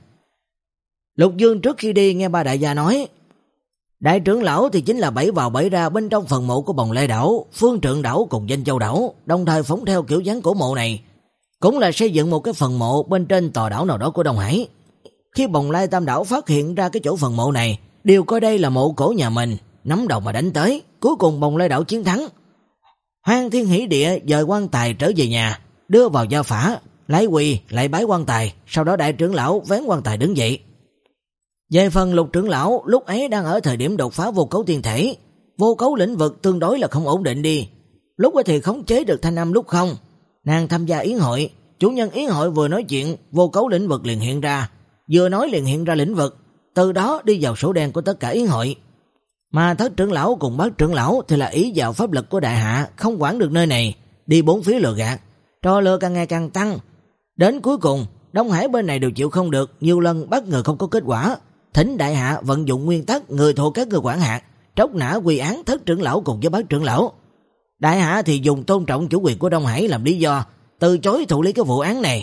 Lục Dương trước khi đi nghe ba đại gia nói, đại trưởng lão thì chính là bảy vào bảy ra bên trong phần mộ của Bồng Lai đảo, Phương Trượng đảo cùng Danh Châu đảo, đồng thời phóng theo kiểu dáng cổ mộ này, cũng là xây dựng một cái phần mộ bên trên tòa đảo nào đó của Đông Hải. Khi Bồng Lai Tam đảo phát hiện ra cái chỗ phần mộ này, đều coi đây là mộ cổ nhà mình, nắm đầu mà đánh tới, cuối cùng Bồng Lai đảo chiến thắng. Hoang Thiên Hỷ Địa dời quan tài trở về nhà, đưa vào gia phả, lại quỳ lại bái quan tài, sau đó đại trưởng lão vén quan tài đứng dậy. Về phần lục trưởng lão, lúc ấy đang ở thời điểm đột phá vô cấu tiên thể, vô cấu lĩnh vực tương đối là không ổn định đi, lúc ấy thì khống chế được thanh âm lúc không. Nàng tham gia yến hội, chủ nhân yến hội vừa nói chuyện, vô cấu lĩnh vực liền hiện ra, vừa nói liền hiện ra lĩnh vực, từ đó đi vào sổ đen của tất cả yến hội. Mà thất trưởng lão cùng bát trưởng lão thì là ý vào pháp lực của đại hạ, không quản được nơi này, đi bốn phía lừa gạt, trò lừa càng ngày càng tăng. Đến cuối cùng, Đông Hải bên này đều chịu không được, nhiều lần bắt người không có kết quả, thỉnh đại hạ vận dụng nguyên tắc người thuộc các người quản hạt, tróc nã quy án thất trưởng lão cùng với bát trưởng lão. Đại hạ thì dùng tôn trọng chủ quyền của Đông Hải làm lý do, từ chối thụ lý cái vụ án này.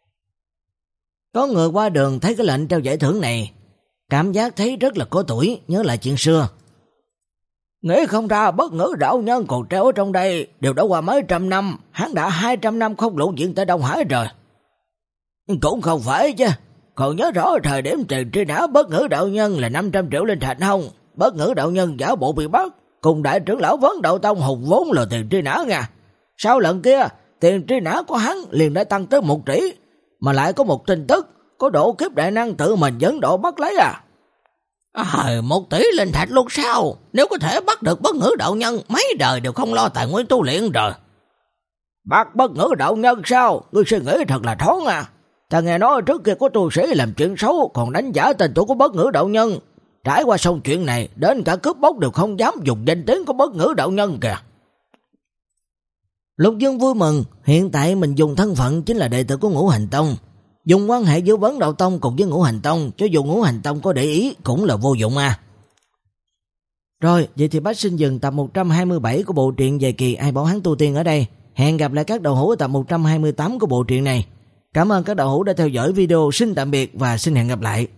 Có người qua đường thấy cái lệnh trao giải thưởng này, cảm giác thấy rất là có tuổi, nhớ lại chuyện xưa. Nghĩ không ra Bất Ngữ đạo nhân còn treo ở trong đây, đều đã qua mấy trăm năm, hắn đã hai trăm năm không lộ diện tại Đông Hải rồi. Cũng không phải chứ, còn nhớ rõ thời điểm tiền truy nã Bất Ngữ đạo nhân là năm trăm triệu linh thạch không? Bất Ngữ đạo nhân giả bộ bị bắt, cùng đại trưởng lão Vấn Đạo Tông hùng vốn là tiền truy nã nha. Sau lần kia, tiền truy nã của hắn liền đã tăng tới một tỷ, mà lại có một tin tức, có độ kiếp đại năng tự mình dẫn độ bắt lấy à. À, một tỷ linh thạch luôn sao? Nếu có thể bắt được Bất Ngữ đạo nhân, mấy đời đều không lo tài nguyên tu luyện rồi. Bắt Bất Ngữ đạo nhân sao? Ngươi suy nghĩ thật là thoáng à. Ta nghe nói trước kia có tu sĩ làm chuyện xấu, còn đánh giả tên tuổi của Bất Ngữ đạo nhân. Trải qua xong chuyện này, đến cả cướp bóc đều không dám dùng danh tiếng của Bất Ngữ đạo nhân kìa. Lục Dương vui mừng, hiện tại mình dùng thân phận chính là đệ tử của Ngũ Hành Tông. Dùng quan hệ giữa Vấn Đạo Tông cùng với Ngũ Hành Tông, cho dù Ngũ Hành Tông có để ý cũng là vô dụng à. Rồi, vậy thì bác xin dừng tập một trăm hai mươi bảy của bộ truyện Về Kỳ Ai Bảo Hắn Tu Tiên ở đây. Hẹn gặp lại các đạo hữu ở tập một trăm hai mươi tám của bộ truyện này. Cảm ơn các đạo hữu đã theo dõi video, xin tạm biệt và xin hẹn gặp lại.